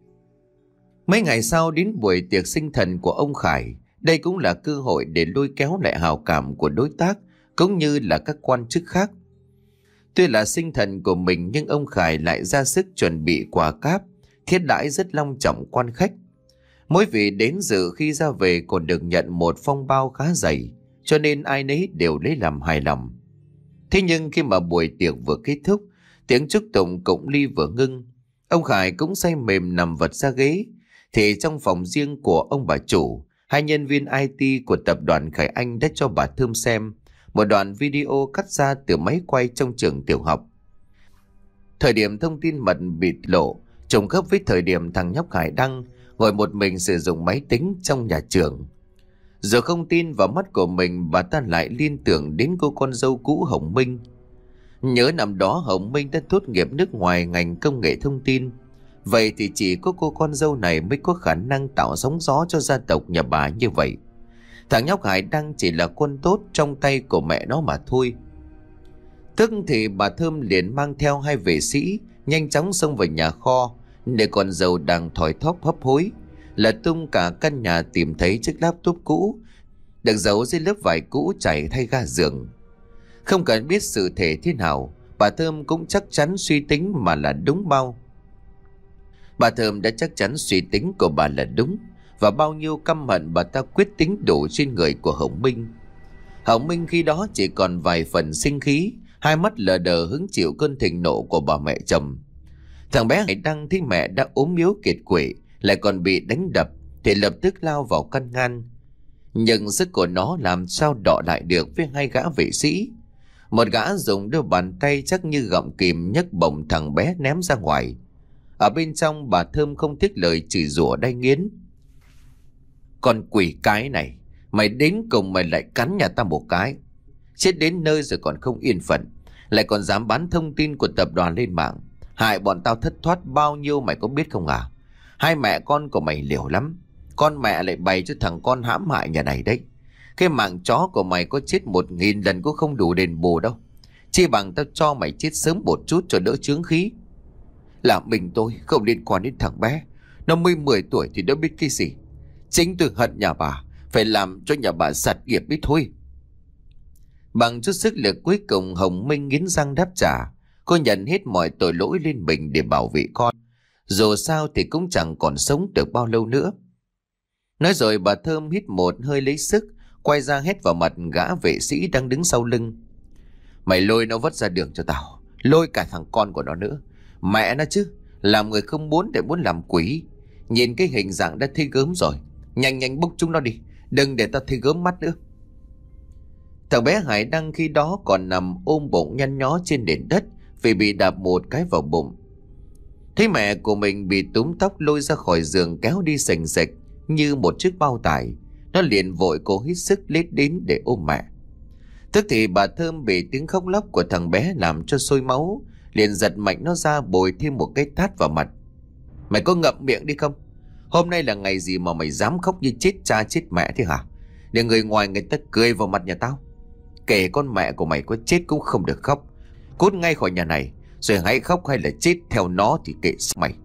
Mấy ngày sau đến buổi tiệc sinh thần của ông Khải, đây cũng là cơ hội để lôi kéo lại hào cảm của đối tác cũng như là các quan chức khác. Tuy là sinh thần của mình nhưng ông Khải lại ra sức chuẩn bị quà cáp, thiết đãi rất long trọng quan khách. Mỗi vị đến dự khi ra về còn được nhận một phong bao khá dày, cho nên ai nấy đều lấy làm hài lòng. Thế nhưng khi mà buổi tiệc vừa kết thúc, tiếng chúc tụng cụng ly vừa ngưng, ông Khải cũng say mềm nằm vật ra ghế, thì trong phòng riêng của ông bà chủ, hai nhân viên i tê của tập đoàn Khải Anh đã cho bà Thơm xem một đoạn video cắt ra từ máy quay trong trường tiểu học. Thời điểm thông tin mật bị lộ trùng khớp với thời điểm thằng nhóc Khải đăng ngồi một mình sử dụng máy tính trong nhà trường. Giờ không tin vào mắt của mình, bà ta lại liên tưởng đến cô con dâu cũ Hồng Minh. Nhớ năm đó Hồng Minh đã tốt nghiệp nước ngoài ngành công nghệ thông tin. Vậy thì chỉ có cô con dâu này mới có khả năng tạo sóng gió cho gia tộc nhà bà như vậy. Thằng nhóc Hải Đăng chỉ là con tốt trong tay của mẹ nó mà thôi. Tức thì bà Thơm liền mang theo hai vệ sĩ nhanh chóng xông vào nhà kho, để con dâu đang thoi thóp hấp hối là tung cả căn nhà tìm thấy chiếc laptop cũ được giấu dưới lớp vải cũ trải thay ga giường. Không cần biết sự thể thế nào, bà Thơm cũng chắc chắn suy tính mà là đúng bao. Bà Thơm đã chắc chắn suy tính của bà là đúng, và bao nhiêu căm hận bà ta quyết tính đổ trên người của Hồng Minh. Hồng Minh khi đó chỉ còn vài phần sinh khí, hai mắt lờ đờ hứng chịu cơn thịnh nộ của bà mẹ chồng. Thằng bé Hải Đăng thấy mẹ đã ốm yếu kiệt quệ, lại còn bị đánh đập, thì lập tức lao vào căn ngăn. Nhưng sức của nó làm sao đọ lại được với hai gã vệ sĩ. Một gã dùng đôi bàn tay chắc như gọng kìm nhấc bổng thằng bé ném ra ngoài. Ở bên trong, bà Thơm không tiếc lời chửi rủa đay nghiến. Con quỷ cái này, mày đến cùng mày lại cắn nhà ta một cái. Chết đến nơi rồi còn không yên phận, lại còn dám bán thông tin của tập đoàn lên mạng, hại bọn tao thất thoát bao nhiêu mày có biết không à? Hai mẹ con của mày liều lắm, con mẹ lại bày cho thằng con hãm hại nhà này đấy. Cái mạng chó của mày có chết một nghìn lần cũng không đủ đền bù đâu. Chi bằng tao cho mày chết sớm một chút cho đỡ chướng khí. Là mình tôi không liên quan đến thằng bé, nó mới mười tuổi thì đã biết cái gì. Chính tôi hận nhà bà, phải làm cho nhà bà sạt nghiệp biết thôi. Bằng chút sức lực cuối cùng, Hồng Minh nghiến răng đáp trả. Cô nhận hết mọi tội lỗi lên mình để bảo vệ con. Dù sao thì cũng chẳng còn sống được bao lâu nữa. Nói rồi bà Thơm hít một hơi lấy sức, quay ra hét vào mặt gã vệ sĩ đang đứng sau lưng. Mày lôi nó vất ra đường cho tao, lôi cả thằng con của nó nữa. Mẹ nó chứ, làm người không muốn để muốn làm quỷ. Nhìn cái hình dạng đã thấy gớm rồi. Nhanh nhanh bốc chúng nó đi, đừng để tao thấy gớm mắt nữa. Thằng bé Hải Đăng khi đó còn nằm ôm bụng nhăn nhó trên nền đất vì bị đạp một cái vào bụng. Thấy mẹ của mình bị túm tóc lôi ra khỏi giường kéo đi sành sạch như một chiếc bao tải, nó liền vội cố hít sức lết đến để ôm mẹ. Tức thì bà Thơm bị tiếng khóc lóc của thằng bé làm cho sôi máu, liền giật mạnh nó ra bồi thêm một cái tát vào mặt. Mày có ngậm miệng đi không? Hôm nay là ngày gì mà mày dám khóc như chết cha chết mẹ thế hả? Để người ngoài người ta cười vào mặt nhà tao. Kể con mẹ của mày có chết cũng không được khóc. Cút ngay khỏi nhà này, rồi hãy khóc hay là chết theo nó thì kệ mày.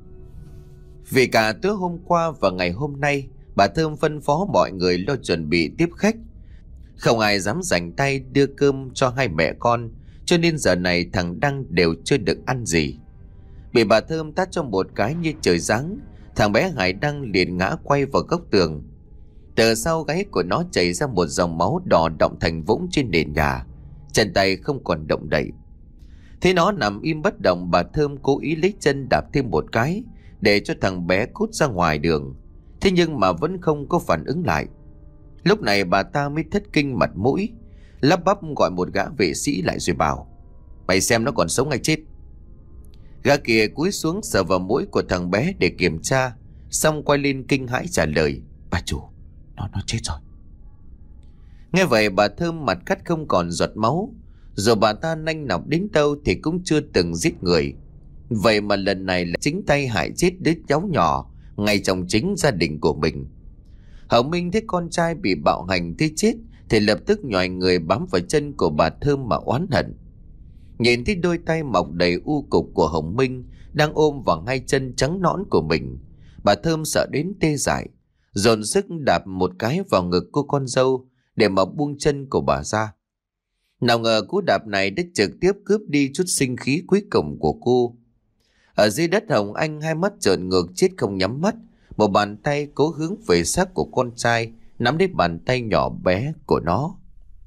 Vì cả tối hôm qua và ngày hôm nay, bà Thơm phân phó mọi người lo chuẩn bị tiếp khách. Không ai dám rảnh tay đưa cơm cho hai mẹ con, cho nên giờ này thằng Đăng đều chưa được ăn gì. Bị bà Thơm tát cho một cái như trời giáng, thằng bé Hải Đăng liền ngã quay vào góc tường. Từ sau gáy của nó chảy ra một dòng máu đỏ đọng thành vũng trên nền nhà, chân tay không còn động đậy. Thế nó nằm im bất động, bà Thơm cố ý lấy chân đạp thêm một cái để cho thằng bé cút ra ngoài đường. Thế nhưng mà vẫn không có phản ứng lại. Lúc này bà ta mới thất kinh mặt mũi, lắp bắp gọi một gã vệ sĩ lại rồi bảo: Mày xem nó còn sống hay chết. Gã kia cúi xuống sờ vào mũi của thằng bé để kiểm tra, xong quay lên kinh hãi trả lời: Bà chủ, nó nó chết rồi. Nghe vậy bà Thơm mặt cắt không còn giọt máu. Rồi bà ta nanh nọc đến đâu thì cũng chưa từng giết người. Vậy mà lần này là chính tay hại chết đứa cháu nhỏ ngay trong chính gia đình của mình. Hồng Minh thấy con trai bị bạo hành tới chết thì lập tức nhoài người bám vào chân của bà Thơm mà oán hận. Nhìn thấy đôi tay mọc đầy u cục của Hồng Minh đang ôm vào hai chân trắng nõn của mình, bà Thơm sợ đến tê dại, dồn sức đạp một cái vào ngực cô con dâu để mà buông chân của bà ra. Nào ngờ cú đạp này đã trực tiếp cướp đi chút sinh khí cuối cùng của cô. Ở dưới đất, Hồng Anh hai mắt trợn ngược chết không nhắm mắt, một bàn tay cố hướng về xác của con trai nắm lấy bàn tay nhỏ bé của nó.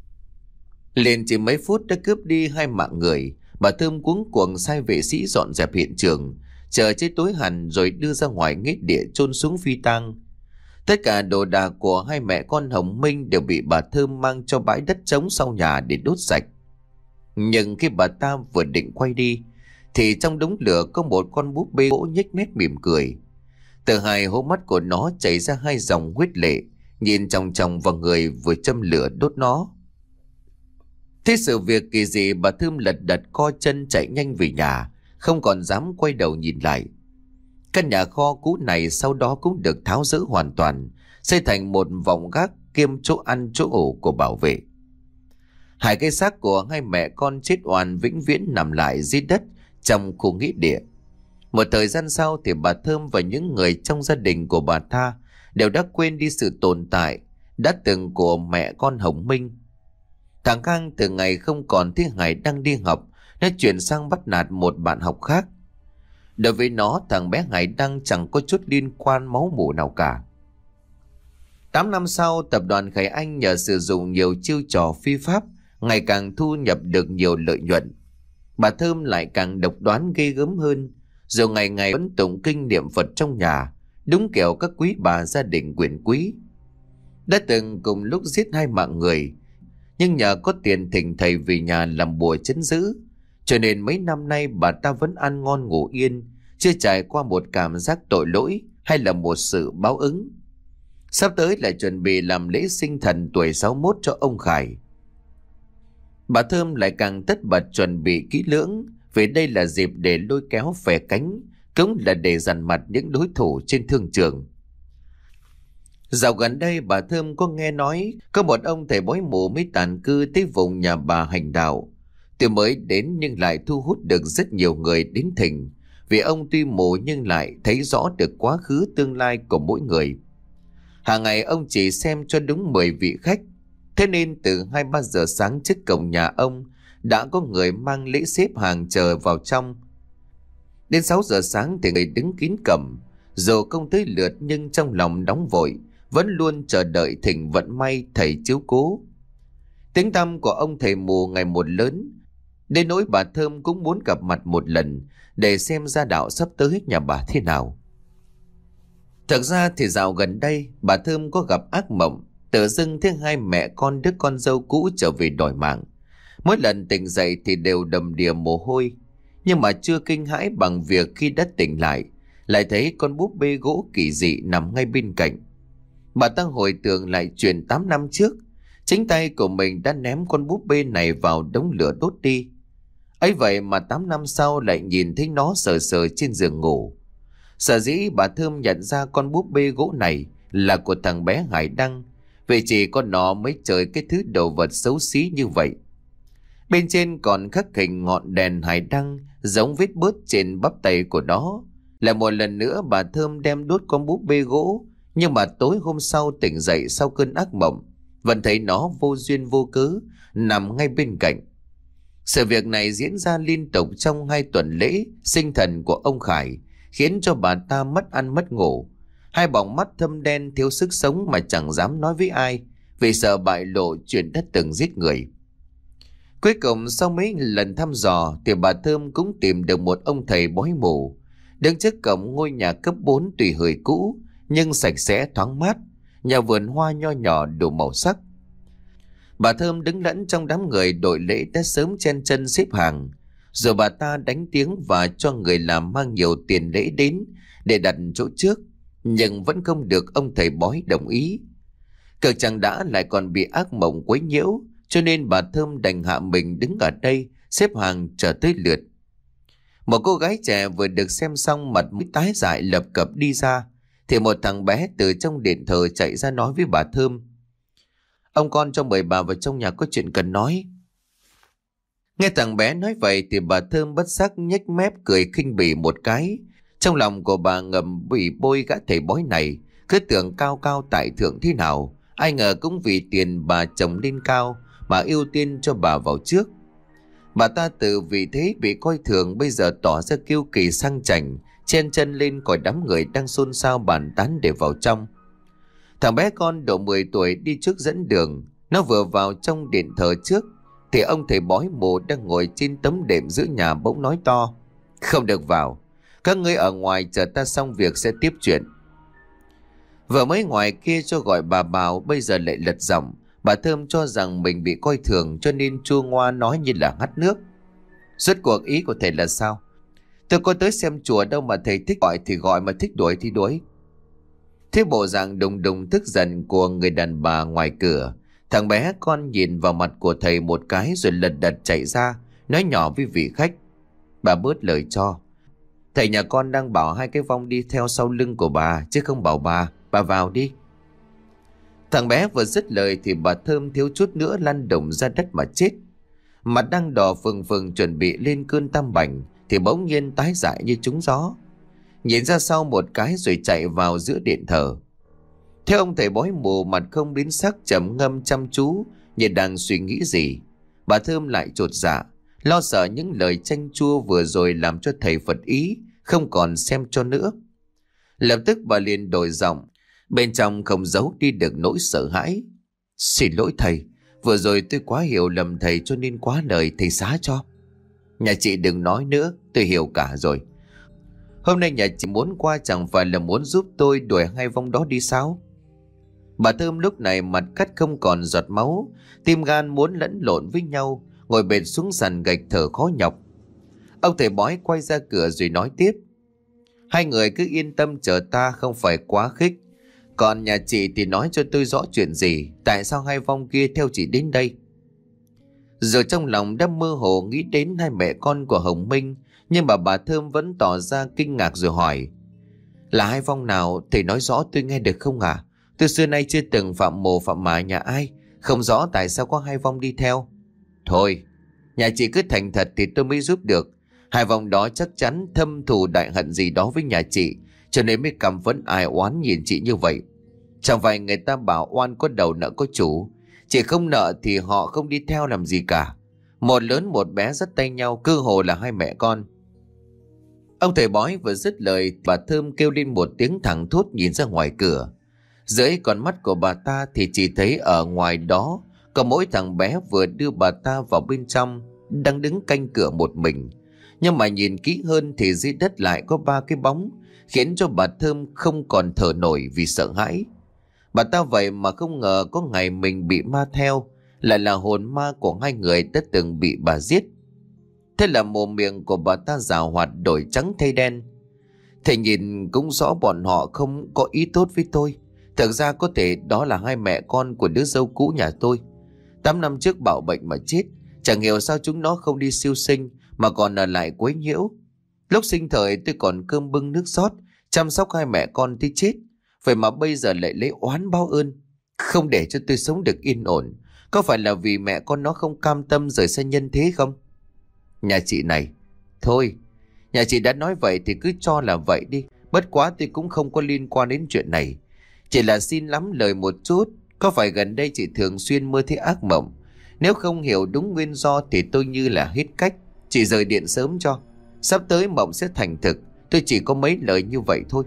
Liền chỉ mấy phút đã cướp đi hai mạng người. Bà Thơm cuống cuồng sai vệ sĩ dọn dẹp hiện trường, chờ tới tối hẳn rồi đưa ra ngoài nghĩa địa chôn xuống phi tang. Tất cả đồ đạc của hai mẹ con Hồng Minh đều bị bà Thơm mang cho bãi đất trống sau nhà để đốt sạch. Nhưng khi bà ta vừa định quay đi thì trong đống lửa có một con búp bê gỗ nhếch mép mỉm cười. Từ hai hố mắt của nó chảy ra hai dòng huyết lệ, nhìn chòng chòng vào người vừa châm lửa đốt nó. Thế sự việc kỳ dị, bà Thơm lật đật co chân chạy nhanh về nhà, không còn dám quay đầu nhìn lại. Căn nhà kho cũ này sau đó cũng được tháo dỡ hoàn toàn, xây thành một vòng gác kiêm chỗ ăn chỗ ổ của bảo vệ. Hai cái xác của hai mẹ con chết oan vĩnh viễn nằm lại dưới đất trong khu nghĩa địa. Một thời gian sau thì bà Thơm và những người trong gia đình của bà ta đều đã quên đi sự tồn tại đã từng của mẹ con Hồng Minh. Thằng Khang từ ngày không còn thấy Hải đang đi học, nó chuyển sang bắt nạt một bạn học khác. Đối với nó, thằng bé Hải Đăng chẳng có chút liên quan máu mủ nào cả. Tám năm sau, tập đoàn Khải Anh nhờ sử dụng nhiều chiêu trò phi pháp, ngày càng thu nhập được nhiều lợi nhuận. Bà Thơm lại càng độc đoán ghê gớm hơn, rồi ngày ngày vẫn tụng kinh niệm Phật trong nhà, đúng kiểu các quý bà gia đình quyền quý. Đã từng cùng lúc giết hai mạng người, nhưng nhờ có tiền thỉnh thầy về nhà làm bùa trấn giữ, cho nên mấy năm nay bà ta vẫn ăn ngon ngủ yên, chưa trải qua một cảm giác tội lỗi hay là một sự báo ứng. Sắp tới lại chuẩn bị làm lễ sinh thần tuổi sáu mươi mốt cho ông Khải. Bà Thơm lại càng tất bật chuẩn bị kỹ lưỡng, vì đây là dịp để lôi kéo phe cánh, cũng là để dằn mặt những đối thủ trên thương trường. Dạo gần đây bà Thơm có nghe nói có một ông thầy bói mù mới tản cư tới vùng nhà bà hành đạo. Tuy mới đến nhưng lại thu hút được rất nhiều người đến thỉnh, vì ông tuy mù nhưng lại thấy rõ được quá khứ tương lai của mỗi người. Hàng ngày ông chỉ xem cho đúng mười vị khách. Thế nên từ hai ba giờ sáng trước cổng nhà ông đã có người mang lễ xếp hàng chờ vào trong. Đến sáu giờ sáng thì người đứng kín cổng. Dù không tới lượt nhưng trong lòng nóng vội, vẫn luôn chờ đợi thỉnh vận may thầy chiếu cố. Tiếng tăm của ông thầy mù ngày một lớn, đến nỗi bà Thơm cũng muốn gặp mặt một lần để xem gia đạo sắp tới nhà bà thế nào. Thực ra thì dạo gần đây bà Thơm có gặp ác mộng, tự dưng thấy hai mẹ con đứa con dâu cũ trở về đòi mạng. Mỗi lần tỉnh dậy thì đều đầm đìa mồ hôi, nhưng mà chưa kinh hãi bằng việc khi đã tỉnh lại lại thấy con búp bê gỗ kỳ dị nằm ngay bên cạnh. Bà ta hồi tưởng lại chuyện tám năm trước, chính tay của mình đã ném con búp bê này vào đống lửa đốt đi. Ấy vậy mà tám năm sau lại nhìn thấy nó sờ sờ trên giường ngủ. Sở dĩ bà Thơm nhận ra con búp bê gỗ này là của thằng bé Hải Đăng, vì chỉ con nó mới chơi cái thứ đồ vật xấu xí như vậy. Bên trên còn khắc hình ngọn đèn Hải Đăng giống vết bớt trên bắp tay của nó. Lại một lần nữa bà Thơm đem đốt con búp bê gỗ, nhưng mà tối hôm sau tỉnh dậy sau cơn ác mộng vẫn thấy nó vô duyên vô cớ nằm ngay bên cạnh. Sự việc này diễn ra liên tục trong hai tuần lễ sinh thần của ông Khải, khiến cho bà ta mất ăn mất ngủ. Hai bọng mắt thâm đen thiếu sức sống mà chẳng dám nói với ai, vì sợ bại lộ chuyện đã từng giết người. Cuối cùng sau mấy lần thăm dò thì bà Thơm cũng tìm được một ông thầy bói mù đứng trước cổng ngôi nhà cấp bốn tùy hời cũ nhưng sạch sẽ thoáng mát, nhà vườn hoa nho nhỏ đủ màu sắc. Bà Thơm đứng lẫn trong đám người đội lễ đã sớm chen chân xếp hàng, rồi bà ta đánh tiếng và cho người làm mang nhiều tiền lễ đến để đặt chỗ trước, nhưng vẫn không được ông thầy bói đồng ý. Cực chẳng đã lại còn bị ác mộng quấy nhiễu, cho nên bà Thơm đành hạ mình đứng ở đây xếp hàng chờ tới lượt. Một cô gái trẻ vừa được xem xong mặt mũi tái dại lập cập đi ra, thì một thằng bé từ trong điện thờ chạy ra nói với bà Thơm: "Ông con cho mời bà vào trong nhà có chuyện cần nói." Nghe thằng bé nói vậy thì bà Thơm bất giác nhếch mép cười khinh bỉ một cái. Trong lòng của bà ngầm bị bôi gã thầy bói này, cứ tưởng cao cao tại thượng thế nào, ai ngờ cũng vì tiền bà chồng lên cao mà ưu tiên cho bà vào trước. Bà ta từ vị thế bị coi thường bây giờ tỏ ra kiêu kỳ sang chảnh, chen chân lên còi đám người đang xôn xao bàn tán để vào trong. Thằng bé con độ mười tuổi đi trước dẫn đường. Nó vừa vào trong điện thờ trước thì ông thầy bói mù đang ngồi trên tấm đệm giữa nhà bỗng nói to: "Không được vào, các ngươi ở ngoài chờ ta xong việc sẽ tiếp chuyện." Vừa mới ngoài kia cho gọi bà vào bây giờ lại lật giọng. Bà Thơm cho rằng mình bị coi thường cho nên chua ngoa nói như là hắt nước: "Rốt cuộc ý của thầy là sao? Tôi có tới xem chùa đâu mà thầy thích gọi thì gọi, mà thích đuổi thì đuổi." Thế bộ dạng đùng đùng tức giận của người đàn bà ngoài cửa, thằng bé con nhìn vào mặt của thầy một cái rồi lật đật chạy ra, nói nhỏ với vị khách: "Bà bớt lời cho. Thầy nhà con đang bảo hai cái vong đi theo sau lưng của bà, chứ không bảo bà. Bà vào đi." Thằng bé vừa dứt lời thì bà Thơm thiếu chút nữa lăn đùng ra đất mà chết. Mặt đang đỏ phừng phừng chuẩn bị lên cơn tam bành thì bỗng nhiên tái dại như trúng gió, nhìn ra sau một cái rồi chạy vào giữa điện thờ. Theo ông thầy bói mù mặt không biến sắc trầm ngâm chăm chú như đang suy nghĩ gì. Bà Thơm lại chột dạ, lo sợ những lời chanh chua vừa rồi làm cho thầy phật ý không còn xem cho nữa. Lập tức bà liền đổi giọng, bên trong không giấu đi được nỗi sợ hãi: "Xin lỗi thầy, vừa rồi tôi quá hiểu lầm thầy cho nên quá lời, thầy xá cho." "Nhà chị đừng nói nữa, tôi hiểu cả rồi. Hôm nay nhà chị muốn qua chẳng phải là muốn giúp tôi đuổi hai vong đó đi sao?" Bà Thơm lúc này mặt cắt không còn giọt máu, tim gan muốn lẫn lộn với nhau, ngồi bệt xuống sàn gạch thở khó nhọc. Ông thầy bói quay ra cửa rồi nói tiếp: "Hai người cứ yên tâm chờ ta, không phải quá khích. Còn nhà chị thì nói cho tôi rõ chuyện gì, tại sao hai vong kia theo chị đến đây?" Rồi trong lòng đã mơ hồ nghĩ đến hai mẹ con của Hồng Minh, nhưng mà bà Thơm vẫn tỏ ra kinh ngạc rồi hỏi: "Là hai vong nào, thầy nói rõ tôi nghe được không à? Tôi xưa nay chưa từng phạm mồ phạm mả nhà ai, không rõ tại sao có hai vong đi theo." "Thôi, nhà chị cứ thành thật thì tôi mới giúp được. Hai vong đó chắc chắn thâm thù đại hận gì đó với nhà chị, cho nên mới căm phẫn ai oán nhìn chị như vậy. Chẳng phải người ta bảo oan có đầu nợ có chủ, Chỉ không nợ thì họ không đi theo làm gì cả. Một lớn một bé dắt tay nhau, cơ hồ là hai mẹ con. Ông thầy bói vừa dứt lời, bà Thơm kêu lên một tiếng thẳng thốt nhìn ra ngoài cửa. Dưới con mắt của bà ta thì chỉ thấy ở ngoài đó có mỗi thằng bé vừa đưa bà ta vào bên trong đang đứng canh cửa một mình. Nhưng mà nhìn kỹ hơn thì dưới đất lại có ba cái bóng, khiến cho bà Thơm không còn thở nổi vì sợ hãi. Bà ta vậy mà không ngờ có ngày mình bị ma theo, lại là hồn ma của hai người đã từng bị bà giết. Thế là mồm miệng của bà ta giảo hoạt đổi trắng thay đen. Thầy nhìn cũng rõ bọn họ không có ý tốt với tôi. Thực ra có thể đó là hai mẹ con của đứa dâu cũ nhà tôi. Tám năm trước bạo bệnh mà chết. Chẳng hiểu sao chúng nó không đi siêu sinh mà còn ở lại quấy nhiễu. Lúc sinh thời tôi còn cơm bưng nước rót, chăm sóc hai mẹ con tới chết. Vậy mà bây giờ lại lấy oán báo ơn, không để cho tôi sống được yên ổn. Có phải là vì mẹ con nó không cam tâm rời xa nhân thế không? Nhà chị này, thôi, nhà chị đã nói vậy thì cứ cho là vậy đi. Bất quá tôi cũng không có liên quan đến chuyện này. Chỉ là xin lắm lời một chút. Có phải gần đây chị thường xuyên mơ thấy ác mộng? Nếu không hiểu đúng nguyên do thì tôi như là hết cách. Chị rời điện sớm cho. Sắp tới mộng sẽ thành thực. Tôi chỉ có mấy lời như vậy thôi.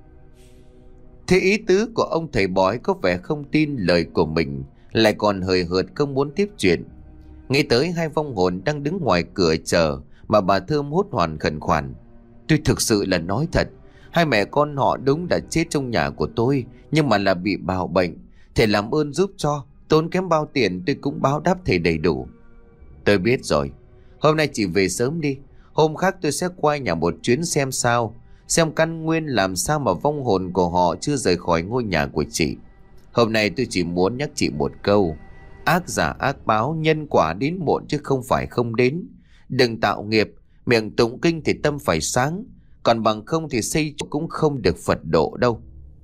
Thế ý tứ của ông thầy bói có vẻ không tin lời của mình, lại còn hời hợt không muốn tiếp chuyện. Nghĩ tới hai vong hồn đang đứng ngoài cửa chờ mà bà Thơm hốt hoảng khẩn khoản. Tôi thực sự là nói thật, hai mẹ con họ đúng đã chết trong nhà của tôi, nhưng mà là bị bạo bệnh. Thầy làm ơn giúp cho, tốn kém bao tiền tôi cũng báo đáp thầy đầy đủ. Tôi biết rồi, hôm nay chị về sớm đi. Hôm khác tôi sẽ qua nhà một chuyến xem sao, xem căn nguyên làm sao mà vong hồn của họ chưa rời khỏi ngôi nhà của chị. Hôm nay tôi chỉ muốn nhắc chị một câu: ác giả ác báo, nhân quả đến muộn chứ không phải không đến. Đừng tạo nghiệp, miệng tụng kinh thì tâm phải sáng, còn bằng không thì xây cũng không được Phật độ đâu.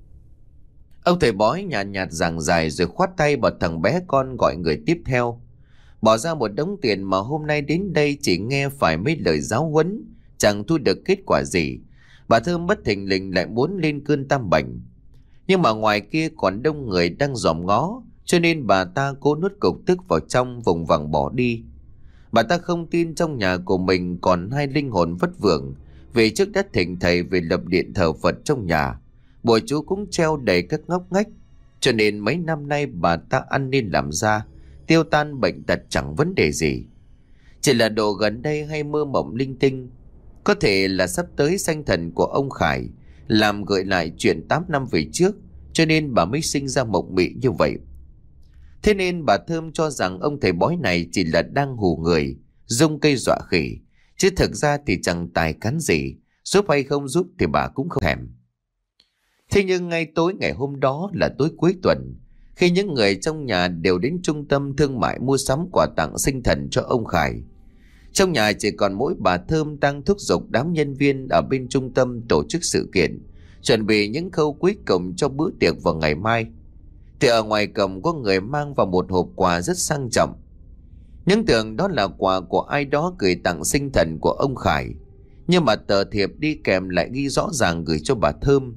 Ông thầy bói nhàn nhạt, nhạt giảng dài rồi khoát tay bảo thằng bé con gọi người tiếp theo. Bỏ ra một đống tiền mà hôm nay đến đây chỉ nghe phải mấy lời giáo huấn, chẳng thu được kết quả gì. Bà Thơm bất thình lình lại muốn lên cơn tam bệnh. Nhưng mà ngoài kia còn đông người đang dòm ngó, cho nên bà ta cố nuốt cục tức vào trong, vùng vằng bỏ đi. Bà ta không tin trong nhà của mình còn hai linh hồn vất vưởng, vì trước đất thỉnh thầy về lập điện thờ Phật trong nhà. Bùa chú cũng treo đầy các ngóc ngách, cho nên mấy năm nay bà ta ăn nên làm ra, tiêu tan bệnh tật chẳng vấn đề gì. Chỉ là độ gần đây hay mơ mộng linh tinh. Có thể là sắp tới sanh thần của ông Khải làm gợi lại chuyện tám năm về trước, cho nên bà mới sinh ra mộng mị như vậy. Thế nên bà Thơm cho rằng ông thầy bói này chỉ là đang hù người, dung cây dọa khỉ, chứ thực ra thì chẳng tài cán gì, giúp hay không giúp thì bà cũng không thèm. Thế nhưng ngay tối ngày hôm đó là tối cuối tuần, khi những người trong nhà đều đến trung tâm thương mại mua sắm quà tặng sinh thần cho ông Khải, trong nhà chỉ còn mỗi bà Thơm đang thúc giục đám nhân viên ở bên trung tâm tổ chức sự kiện, chuẩn bị những khâu cuối cùng cho bữa tiệc vào ngày mai. Thì ở ngoài cổng có người mang vào một hộp quà rất sang trọng. Những tưởng đó là quà của ai đó gửi tặng sinh thần của ông Khải, nhưng mà tờ thiệp đi kèm lại ghi rõ ràng gửi cho bà Thơm.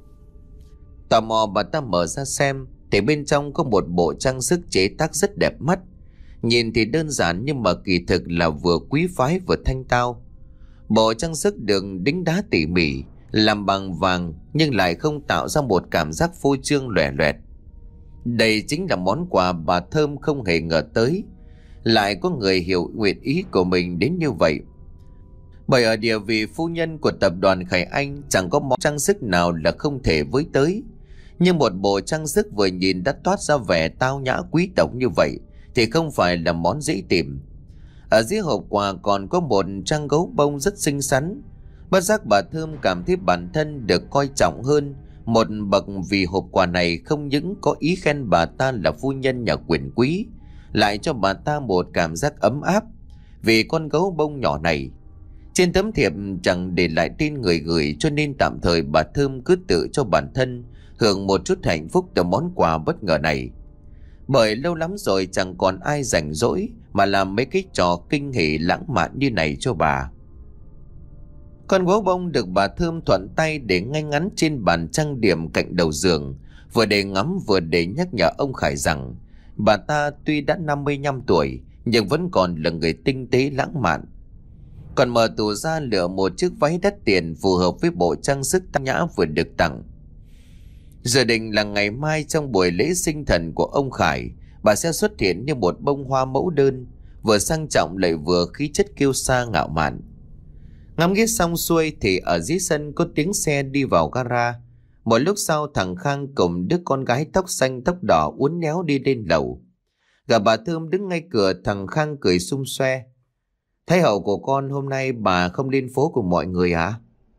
Tò mò bà ta mở ra xem, thì bên trong có một bộ trang sức chế tác rất đẹp mắt. Nhìn thì đơn giản nhưng mà kỳ thực là vừa quý phái vừa thanh tao. Bộ trang sức được đính đá tỉ mỉ, làm bằng vàng nhưng lại không tạo ra một cảm giác phô trương lòe loẹt. Đây chính là món quà bà Thơm không hề ngờ tới, lại có người hiểu nguyện ý của mình đến như vậy. Bởi ở địa vị phu nhân của tập đoàn Khải Anh, chẳng có món trang sức nào là không thể với tới. Nhưng một bộ trang sức vừa nhìn đã toát ra vẻ tao nhã quý tộc như vậy thì không phải là món dễ tìm. Ở dưới hộp quà còn có một trang gấu bông rất xinh xắn. Bất giác bà Thơm cảm thấy bản thân được coi trọng hơn một bậc, vì hộp quà này không những có ý khen bà ta là phu nhân nhà quyền quý, lại cho bà ta một cảm giác ấm áp vì con gấu bông nhỏ này. Trên tấm thiệp chẳng để lại tên người gửi, cho nên tạm thời bà Thơm cứ tự cho bản thân hưởng một chút hạnh phúc từ món quà bất ngờ này. Bởi lâu lắm rồi chẳng còn ai rảnh rỗi mà làm mấy cái trò kinh hỉ lãng mạn như này cho bà. Con gấu bông được bà Thơm thuận tay để ngay ngắn trên bàn trang điểm cạnh đầu giường, vừa để ngắm vừa để nhắc nhở ông Khải rằng Bà ta tuy đã năm mươi lăm tuổi nhưng vẫn còn là người tinh tế lãng mạn. Còn mở tủ ra lựa một chiếc váy đắt tiền phù hợp với bộ trang sức tao nhã vừa được tặng. Dự định là ngày mai trong buổi lễ sinh thần của ông Khải, bà sẽ xuất hiện như một bông hoa mẫu đơn, vừa sang trọng lại vừa khí chất kiêu sa ngạo mạn. Ngắm nghía xong xuôi thì ở dưới sân có tiếng xe đi vào gara. Một lúc sau thằng Khang cùng đứa con gái tóc xanh tóc đỏ uốn éo đi lên lầu. Gặp bà Thơm đứng ngay cửa, thằng Khang cười sum xoe. Thái hậu của con hôm nay bà không lên phố cùng mọi người à?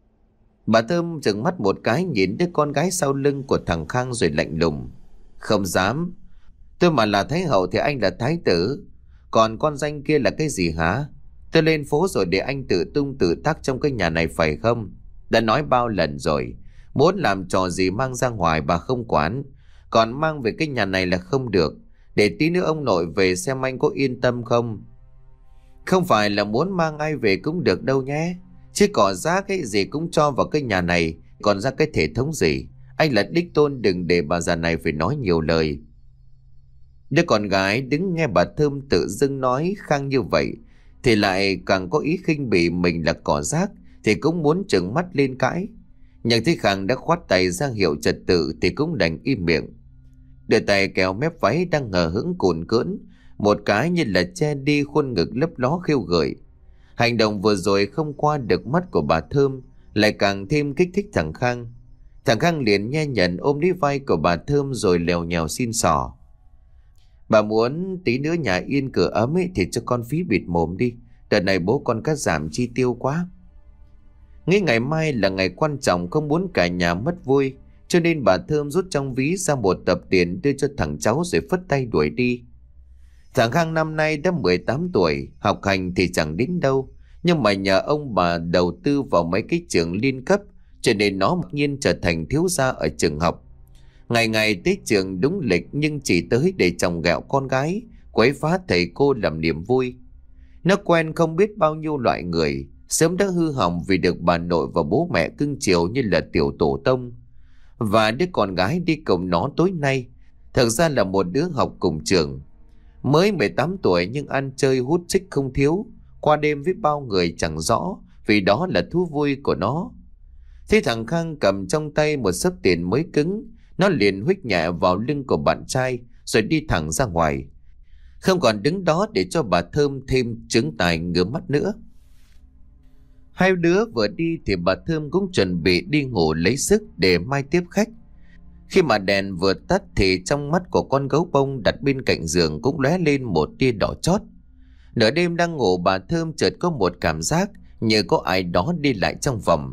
Bà Thơm trừng mắt một cái nhìn đứa con gái sau lưng của thằng Khang rồi lạnh lùng. Không dám. Tôi mà là thái hậu thì anh là thái tử. Còn con danh kia là cái gì hả? Tôi lên phố rồi để anh tự tung tự tác trong cái nhà này phải không? Đã nói bao lần rồi, muốn làm trò gì mang ra ngoài bà không quản, còn mang về cái nhà này là không được. Để tí nữa ông nội về xem anh có yên tâm không. Không phải là muốn mang ai về cũng được đâu nhé. Chứ cỏ rác cái gì cũng cho vào cái nhà này, còn ra cái thể thống gì. Anh là đích tôn, đừng để bà già này phải nói nhiều lời. Đứa con gái đứng nghe bà Thơm tự dưng nói Khang như vậy thì lại càng có ý khinh bỉ mình là cỏ rác, thì cũng muốn trừng mắt lên cãi. Nhưng thấy Khang đã khoát tay ra hiệu trật tự thì cũng đành im miệng. Đưa tay kéo mép váy đang ngờ hững cùn cưỡn một cái như là che đi khuôn ngực lấp ló khiêu gợi. Hành động vừa rồi không qua được mắt của bà Thơm, lại càng thêm kích thích thằng Khang. Thằng Khang liền nhe nhận ôm lấy vai của bà Thơm rồi lèo nhèo xin xỏ. Bà muốn tí nữa nhà yên cửa ấm ấy thì cho con phí bịt mồm đi. Đợt này bố con cắt giảm chi tiêu quá. Nghĩ ngày mai là ngày quan trọng, không muốn cả nhà mất vui, cho nên bà Thơm rút trong ví ra một tập tiền đưa cho thằng cháu rồi phất tay đuổi đi. Thằng Khang năm nay đã mười tám tuổi, học hành thì chẳng đến đâu, nhưng mà nhờ ông bà đầu tư vào mấy cái trường liên cấp, cho nên nó mặc nhiên trở thành thiếu gia ở trường học. Ngày ngày tới trường đúng lịch nhưng chỉ tới để chồng ghẹo con gái, quấy phá thầy cô làm niềm vui. Nó quen không biết bao nhiêu loại người, sớm đã hư hỏng vì được bà nội và bố mẹ cưng chiều như là tiểu tổ tông. Và đứa con gái đi cùng nó tối nay thật ra là một đứa học cùng trường. Mới mười tám tuổi nhưng ăn chơi hút chích không thiếu, qua đêm với bao người chẳng rõ, vì đó là thú vui của nó. Thế thằng Khang cầm trong tay một xấp tiền mới cứng, nó liền huých nhẹ vào lưng của bạn trai rồi đi thẳng ra ngoài, không còn đứng đó để cho bà Thơm thêm chứng tài ngứa mắt nữa. Hai đứa vừa đi thì bà Thơm cũng chuẩn bị đi ngủ lấy sức để mai tiếp khách. Khi mà đèn vừa tắt thì trong mắt của con gấu bông đặt bên cạnh giường cũng lóe lên một tia đỏ chót. Nửa đêm đang ngủ, bà Thơm chợt có một cảm giác như có ai đó đi lại trong phòng.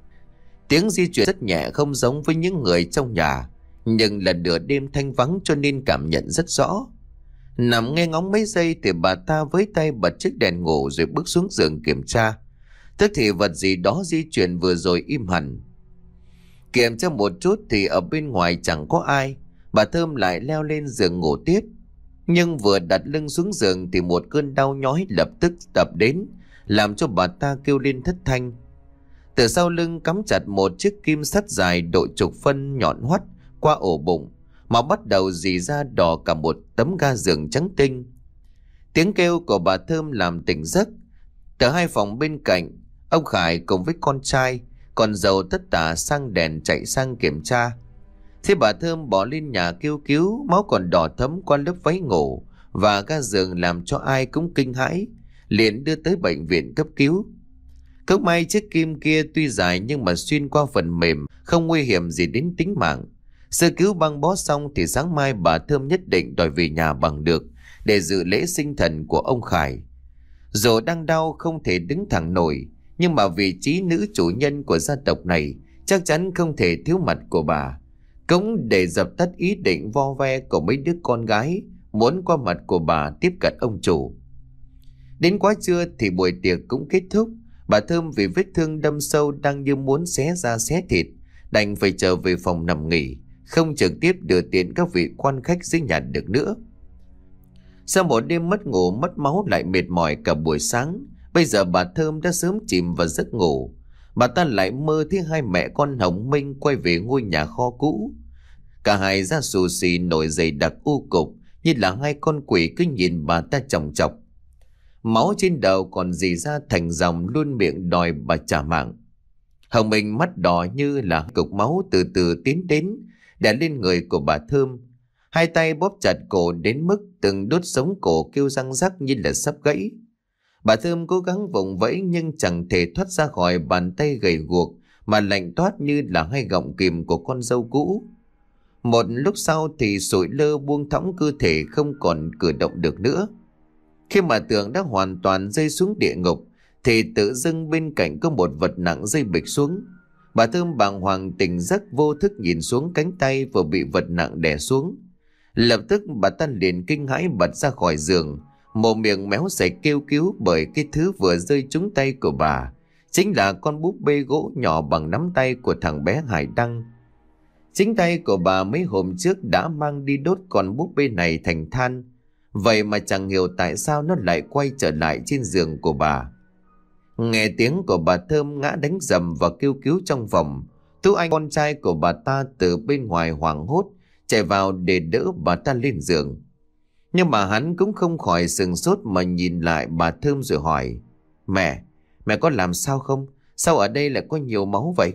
Tiếng di chuyển rất nhẹ, không giống với những người trong nhà, nhưng là nửa đêm thanh vắng cho nên cảm nhận rất rõ. Nằm nghe ngóng mấy giây thì bà ta với tay bật chiếc đèn ngủ rồi bước xuống giường kiểm tra. Tức thì vật gì đó di chuyển vừa rồi im hẳn. Kiểm tra một chút thì ở bên ngoài chẳng có ai. Bà Thơm lại leo lên giường ngủ tiếp. Nhưng vừa đặt lưng xuống giường thì một cơn đau nhói lập tức tập đến, làm cho bà ta kêu lên thất thanh. Từ sau lưng cắm chặt một chiếc kim sắt dài độ chục phân nhọn hoắt qua ổ bụng, mà bắt đầu rỉ ra đỏ cả một tấm ga giường trắng tinh. Tiếng kêu của bà Thơm làm tỉnh giấc. Từ hai phòng bên cạnh, ông Khải cùng với con trai, con dâu tất tả sang đèn chạy sang kiểm tra. Thế bà Thơm bỏ lên nhà kêu cứu, máu còn đỏ thấm qua lớp váy ngủ và ga giường làm cho ai cũng kinh hãi, liền đưa tới bệnh viện cấp cứu. Cũng may chiếc kim kia tuy dài nhưng mà xuyên qua phần mềm, không nguy hiểm gì đến tính mạng. Sơ cứu băng bó xong thì sáng mai bà Thơm nhất định đòi về nhà bằng được để dự lễ sinh thần của ông Khải. Dù đang đau không thể đứng thẳng nổi, nhưng mà vị trí nữ chủ nhân của gia tộc này chắc chắn không thể thiếu mặt của bà, cũng để dập tắt ý định vo ve của mấy đứa con gái muốn qua mặt của bà tiếp cận ông chủ. Đến quá trưa thì buổi tiệc cũng kết thúc. Bà Thơm vì vết thương đâm sâu đang như muốn xé da xé thịt, đành phải trở về phòng nằm nghỉ, không trực tiếp đưa tiền các vị quan khách dưới nhà được nữa. Sau một đêm mất ngủ mất máu lại mệt mỏi cả buổi sáng, bây giờ bà Thơm đã sớm chìm vào giấc ngủ. Bà ta lại mơ thấy hai mẹ con Hồng Minh quay về ngôi nhà kho cũ. Cả hai da xù xì nổi dày đặc u cục như là hai con quỷ cứ nhìn bà ta chòng chọc. Máu trên đầu còn rỉ ra thành dòng, luôn miệng đòi bà trả mạng. Hồng Minh mắt đỏ như là cục máu từ từ tiến đến, đè lên người của bà Thơm. Hai tay bóp chặt cổ đến mức từng đốt sống cổ kêu răng rắc như là sắp gãy. Bà Thơm cố gắng vùng vẫy nhưng chẳng thể thoát ra khỏi bàn tay gầy guộc mà lạnh toát như là hai gọng kìm của con dâu cũ. Một lúc sau thì sụi lơ buông thõng cơ thể, không còn cử động được nữa. Khi mà tưởng đã hoàn toàn rơi xuống địa ngục thì tự dưng bên cạnh có một vật nặng rơi bịch xuống. Bà Thơm bàng hoàng tỉnh giấc, vô thức nhìn xuống cánh tay vừa bị vật nặng đè xuống. Lập tức bà ta liền kinh hãi bật ra khỏi giường, mồm miệng méo sạch kêu cứu, bởi cái thứ vừa rơi trúng tay của bà chính là con búp bê gỗ nhỏ bằng nắm tay của thằng bé Hải Đăng. Chính tay của bà mấy hôm trước đã mang đi đốt con búp bê này thành than. Vậy mà chẳng hiểu tại sao nó lại quay trở lại trên giường của bà. Nghe tiếng của bà Thơm ngã đánh rầm và kêu cứu trong phòng, Tú Anh con trai của bà ta từ bên ngoài hoảng hốt chạy vào để đỡ bà ta lên giường. Nhưng mà hắn cũng không khỏi sừng sốt mà nhìn lại bà Thơm rồi hỏi: Mẹ, mẹ có làm sao không? Sao ở đây lại có nhiều máu vậy?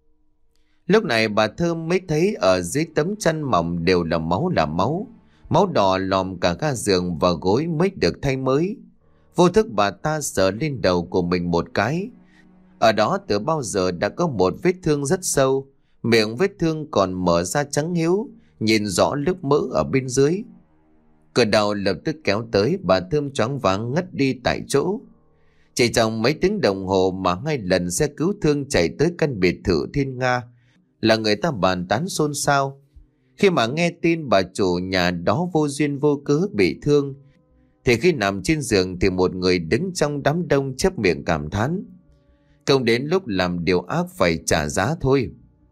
Lúc này bà Thơm mới thấy ở dưới tấm chăn mỏng đều là máu là máu. Máu đỏ lòm cả ga giường và gối mới được thay mới. Vô thức bà ta sờ lên đầu của mình một cái. Ở đó từ bao giờ đã có một vết thương rất sâu. Miệng vết thương còn mở ra trắng hiếu, nhìn rõ lớp mỡ ở bên dưới. Cơn đau lập tức kéo tới, bà Thơm choáng váng ngất đi tại chỗ. Chỉ trong mấy tiếng đồng hồ mà hai lần xe cứu thương chạy tới căn biệt thự Thiên Nga là người ta bàn tán xôn xao. Khi mà nghe tin bà chủ nhà đó vô duyên vô cớ bị thương, thì khi nằm trên giường thì một người đứng trong đám đông chép miệng cảm thán: không đến lúc làm điều ác phải trả giá thôi.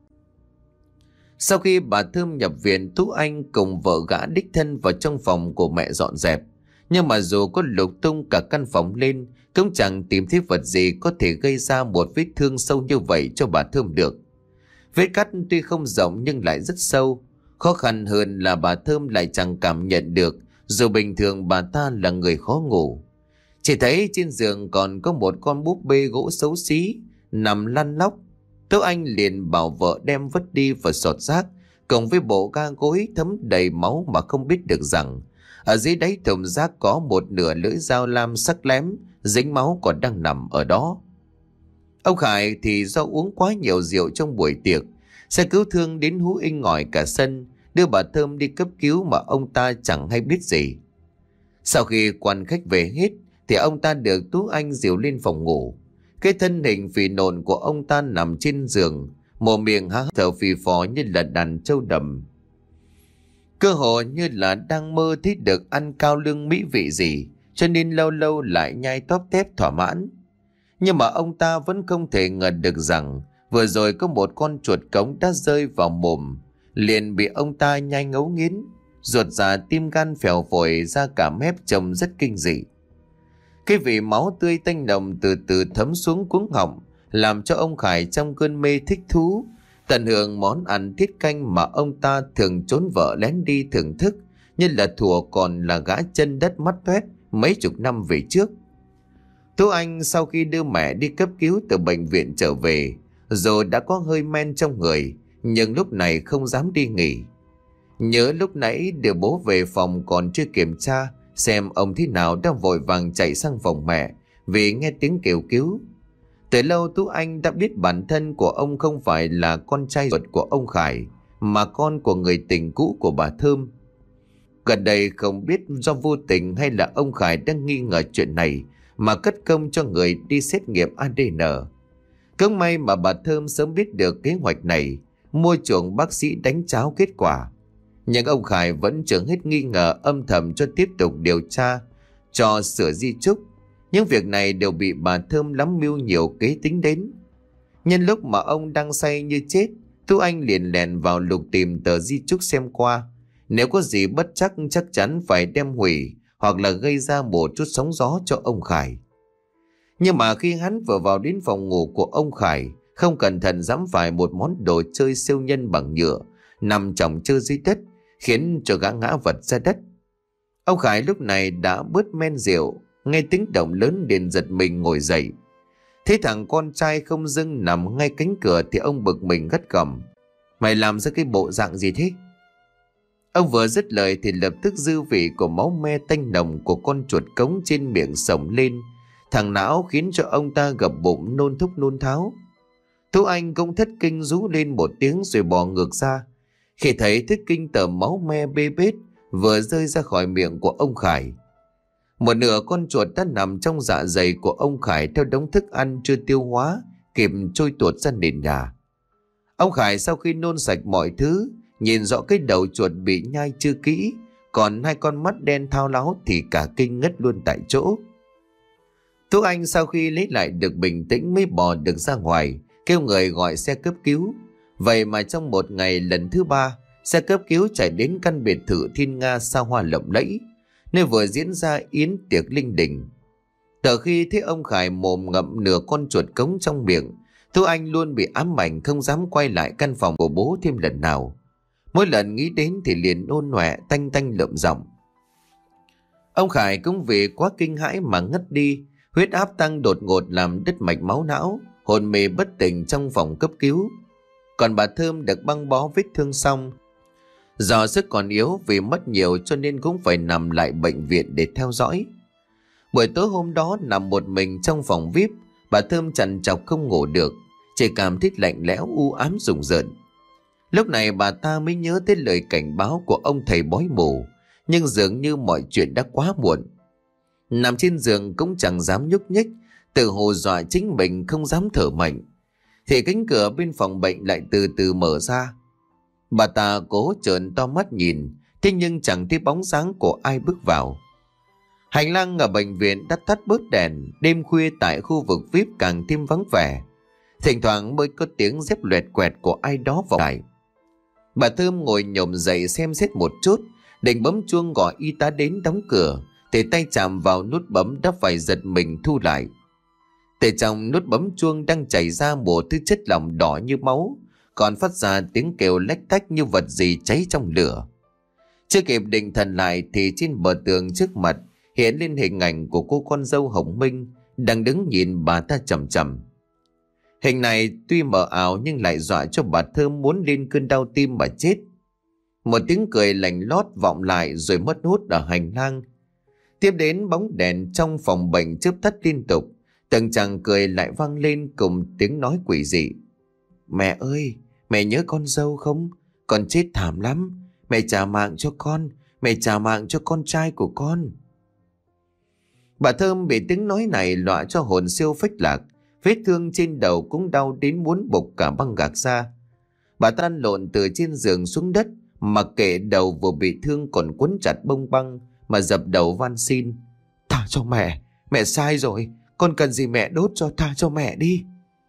Sau khi bà Thơm nhập viện, Tú Anh cùng vợ gã đích thân vào trong phòng của mẹ dọn dẹp. Nhưng mà dù có lục tung cả căn phòng lên, cũng chẳng tìm thấy vật gì có thể gây ra một vết thương sâu như vậy cho bà Thơm được. Vết cắt tuy không rộng nhưng lại rất sâu. Khó khăn hơn là bà Thơm lại chẳng cảm nhận được, dù bình thường bà ta là người khó ngủ. Chỉ thấy trên giường còn có một con búp bê gỗ xấu xí nằm lăn lóc. Tú Anh liền bảo vợ đem vứt đi và sọt rác, cùng với bộ ga gối thấm đầy máu mà không biết được rằng ở dưới đáy thùng rác có một nửa lưỡi dao lam sắc lém dính máu còn đang nằm ở đó. Ông Khải thì do uống quá nhiều rượu trong buổi tiệc, xe cứu thương đến hú inh ỏi cả sân, đưa bà Thơm đi cấp cứu mà ông ta chẳng hay biết gì. Sau khi quan khách về hết thì ông ta được Tú Anh dìu lên phòng ngủ. Cái thân hình phì nộn của ông ta nằm trên giường, mồm miệng há thở phì phò như là đàn trâu đầm. Cơ hồ như là đang mơ thấy được ăn cao lương mỹ vị gì, cho nên lâu lâu lại nhai tóp tép thỏa mãn. Nhưng mà ông ta vẫn không thể ngờ được rằng vừa rồi có một con chuột cống đã rơi vào mồm, liền bị ông ta nhai ngấu nghiến, ruột già tim gan phèo phổi ra cả mép, trông rất kinh dị. Cái vị máu tươi tanh nồng từ từ thấm xuống cuống họng, làm cho ông Khải trong cơn mê thích thú tận hưởng món ăn tiết canh mà ông ta thường trốn vợ lén đi thưởng thức, như là thủa còn là gã chân đất mắt toét mấy chục năm về trước. Tú Anh sau khi đưa mẹ đi cấp cứu từ bệnh viện trở về, rồi đã có hơi men trong người, nhưng lúc này không dám đi nghỉ. Nhớ lúc nãy đưa bố về phòng còn chưa kiểm tra xem ông thế nào, đang vội vàng chạy sang phòng mẹ vì nghe tiếng kêu cứu. Từ lâu Tú Anh đã biết bản thân của ông không phải là con trai ruột của ông Khải, mà con của người tình cũ của bà Thơm. Gần đây không biết do vô tình hay là ông Khải đang nghi ngờ chuyện này mà cất công cho người đi xét nghiệm a đê en. Cũng may mà bà Thơm sớm biết được kế hoạch này, mua chuộc bác sĩ đánh cháo kết quả. Nhưng ông Khải vẫn chưa hết nghi ngờ, âm thầm cho tiếp tục điều tra, cho sửa di chúc. Những việc này đều bị bà Thơm lắm mưu nhiều kế tính đến. Nhân lúc mà ông đang say như chết, Tú Anh liền lèn vào lục tìm tờ di chúc xem qua. Nếu có gì bất chắc chắc chắn phải đem hủy hoặc là gây ra một chút sóng gió cho ông Khải. Nhưng mà khi hắn vừa vào đến phòng ngủ của ông Khải, không cẩn thận giẫm phải một món đồ chơi siêu nhân bằng nhựa nằm chồng chơi dưới đất, khiến cho gã ngã vật ra đất. Ông Khải lúc này đã bớt men rượu, nghe tiếng động lớn liền giật mình ngồi dậy. Thấy thằng con trai không dưng nằm ngay cánh cửa thì ông bực mình gắt gỏng: "Mày làm ra cái bộ dạng gì thế?" Ông vừa dứt lời thì lập tức dư vị của máu me tanh nồng của con chuột cống trên miệng sổng lên, thằng não khiến cho ông ta gập bụng nôn thúc nôn tháo. Tú Anh cũng thất kinh rú lên một tiếng rồi bò ngược ra. Khi thấy thức kinh tởm máu me bê bết vừa rơi ra khỏi miệng của ông Khải. Một nửa con chuột đã nằm trong dạ dày của ông Khải theo đống thức ăn chưa tiêu hóa, kịp trôi tuột ra nền nhà. Ông Khải sau khi nôn sạch mọi thứ, nhìn rõ cái đầu chuột bị nhai chưa kỹ, còn hai con mắt đen thao láo thì cả kinh ngất luôn tại chỗ. Tú Anh sau khi lấy lại được bình tĩnh mới bò được ra ngoài, kêu người gọi xe cấp cứu. Vậy mà trong một ngày lần thứ ba, xe cấp cứu chạy đến căn biệt thự thiên nga xa hoa lộng lẫy, nơi vừa diễn ra yến tiệc linh đình. Từ khi thấy ông Khải mồm ngậm nửa con chuột cống trong miệng, Tú Anh luôn bị ám ảnh không dám quay lại căn phòng của bố thêm lần nào. Mỗi lần nghĩ đến thì liền nôn nọe tanh tanh lợm giọng. Ông Khải cũng vì quá kinh hãi mà ngất đi, huyết áp tăng đột ngột làm đứt mạch máu não, hôn mê bất tỉnh trong phòng cấp cứu. Còn bà Thơm được băng bó vết thương xong, do sức còn yếu vì mất nhiều cho nên cũng phải nằm lại bệnh viện để theo dõi. Buổi tối hôm đó nằm một mình trong phòng vi ai pi, bà Thơm trằn trọc không ngủ được, chỉ cảm thấy lạnh lẽo u ám rùng rợn. Lúc này bà ta mới nhớ tới lời cảnh báo của ông thầy bói mù, nhưng dường như mọi chuyện đã quá muộn. Nằm trên giường cũng chẳng dám nhúc nhích, tự hù dọa chính mình không dám thở mạnh, thì cánh cửa bên phòng bệnh lại từ từ mở ra. Bà ta cố trợn to mắt nhìn, thế nhưng chẳng thấy bóng dáng của ai bước vào. Hành lang ở bệnh viện đã tắt bớt đèn, đêm khuya tại khu vực vi ai pi càng thêm vắng vẻ. Thỉnh thoảng mới có tiếng dép loẹt quẹt của ai đó vào lại. Bà Thơm ngồi nhổm dậy xem xét một chút, định bấm chuông gọi y tá đến đóng cửa, thì tay chạm vào nút bấm đã phải giật mình thu lại. Từ trong nút bấm chuông đang chảy ra một thứ chất lỏng đỏ như máu, còn phát ra tiếng kêu lách tách như vật gì cháy trong lửa. Chưa kịp định thần lại thì trên bờ tường trước mặt hiện lên hình ảnh của cô con dâu Hồng Minh đang đứng nhìn bà ta chằm chằm. Hình này tuy mờ ảo nhưng lại dọa cho bà Thơm muốn lên cơn đau tim mà chết. Một tiếng cười lạnh lót vọng lại rồi mất hút ở hành lang. Tiếp đến bóng đèn trong phòng bệnh chớp tắt liên tục, từng chàng cười lại vang lên cùng tiếng nói quỷ dị. "Mẹ ơi, mẹ nhớ con dâu không? Con chết thảm lắm. Mẹ trả mạng cho con, mẹ trả mạng cho con trai của con." Bà Thơm bị tiếng nói này dọa cho hồn siêu phách lạc, vết thương trên đầu cũng đau đến muốn bục cả băng gạc ra. Bà ta lăn lộn từ trên giường xuống đất, mặc kệ đầu vừa bị thương còn quấn chặt bông băng mà dập đầu van xin: "Tha cho mẹ, mẹ sai rồi, con cần gì mẹ đốt cho, tha cho mẹ đi."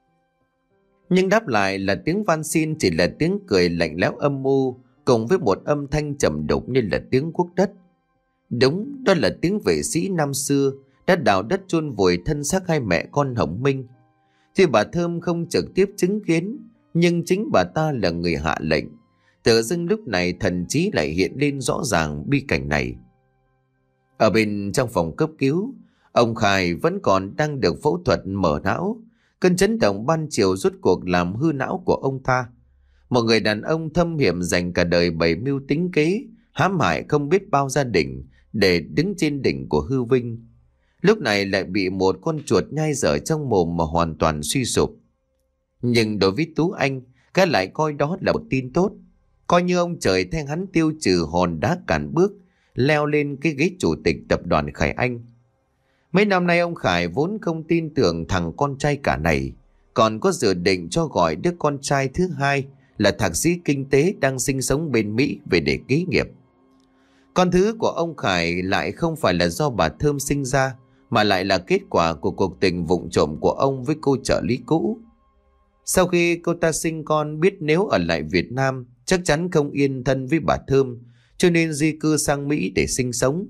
Nhưng đáp lại là tiếng van xin chỉ là tiếng cười lạnh lẽo âm u, cùng với một âm thanh trầm đục như là tiếng cuốc đất. Đúng, đó là tiếng vệ sĩ năm xưa đã đào đất chôn vùi thân xác hai mẹ con Hồng Minh. Tuy bà Thơm không trực tiếp chứng kiến, nhưng chính bà ta là người hạ lệnh. Tự dưng lúc này thần trí lại hiện lên rõ ràng bi cảnh này. Ở bên trong phòng cấp cứu, ông Khải vẫn còn đang được phẫu thuật mở não. Cơn chấn động ban chiều rốt cuộc làm hư não của ông ta. Một người đàn ông thâm hiểm dành cả đời bày mưu tính kế, hãm hại không biết bao gia đình để đứng trên đỉnh của hư vinh, lúc này lại bị một con chuột nhai dở trong mồm mà hoàn toàn suy sụp. Nhưng đối với Tú Anh, cái lại coi đó là một tin tốt, coi như ông trời thay hắn tiêu trừ hòn đá cản bước, leo lên cái ghế chủ tịch tập đoàn Khải Anh. Mấy năm nay ông Khải vốn không tin tưởng thằng con trai cả này, còn có dự định cho gọi đứa con trai thứ hai là thạc sĩ kinh tế đang sinh sống bên Mỹ về để kế nghiệp. Con thứ của ông Khải lại không phải là do bà Thơm sinh ra, mà lại là kết quả của cuộc tình vụng trộm của ông với cô trợ lý cũ. Sau khi cô ta sinh con, biết nếu ở lại Việt Nam chắc chắn không yên thân với bà Thơm, cho nên di cư sang Mỹ để sinh sống.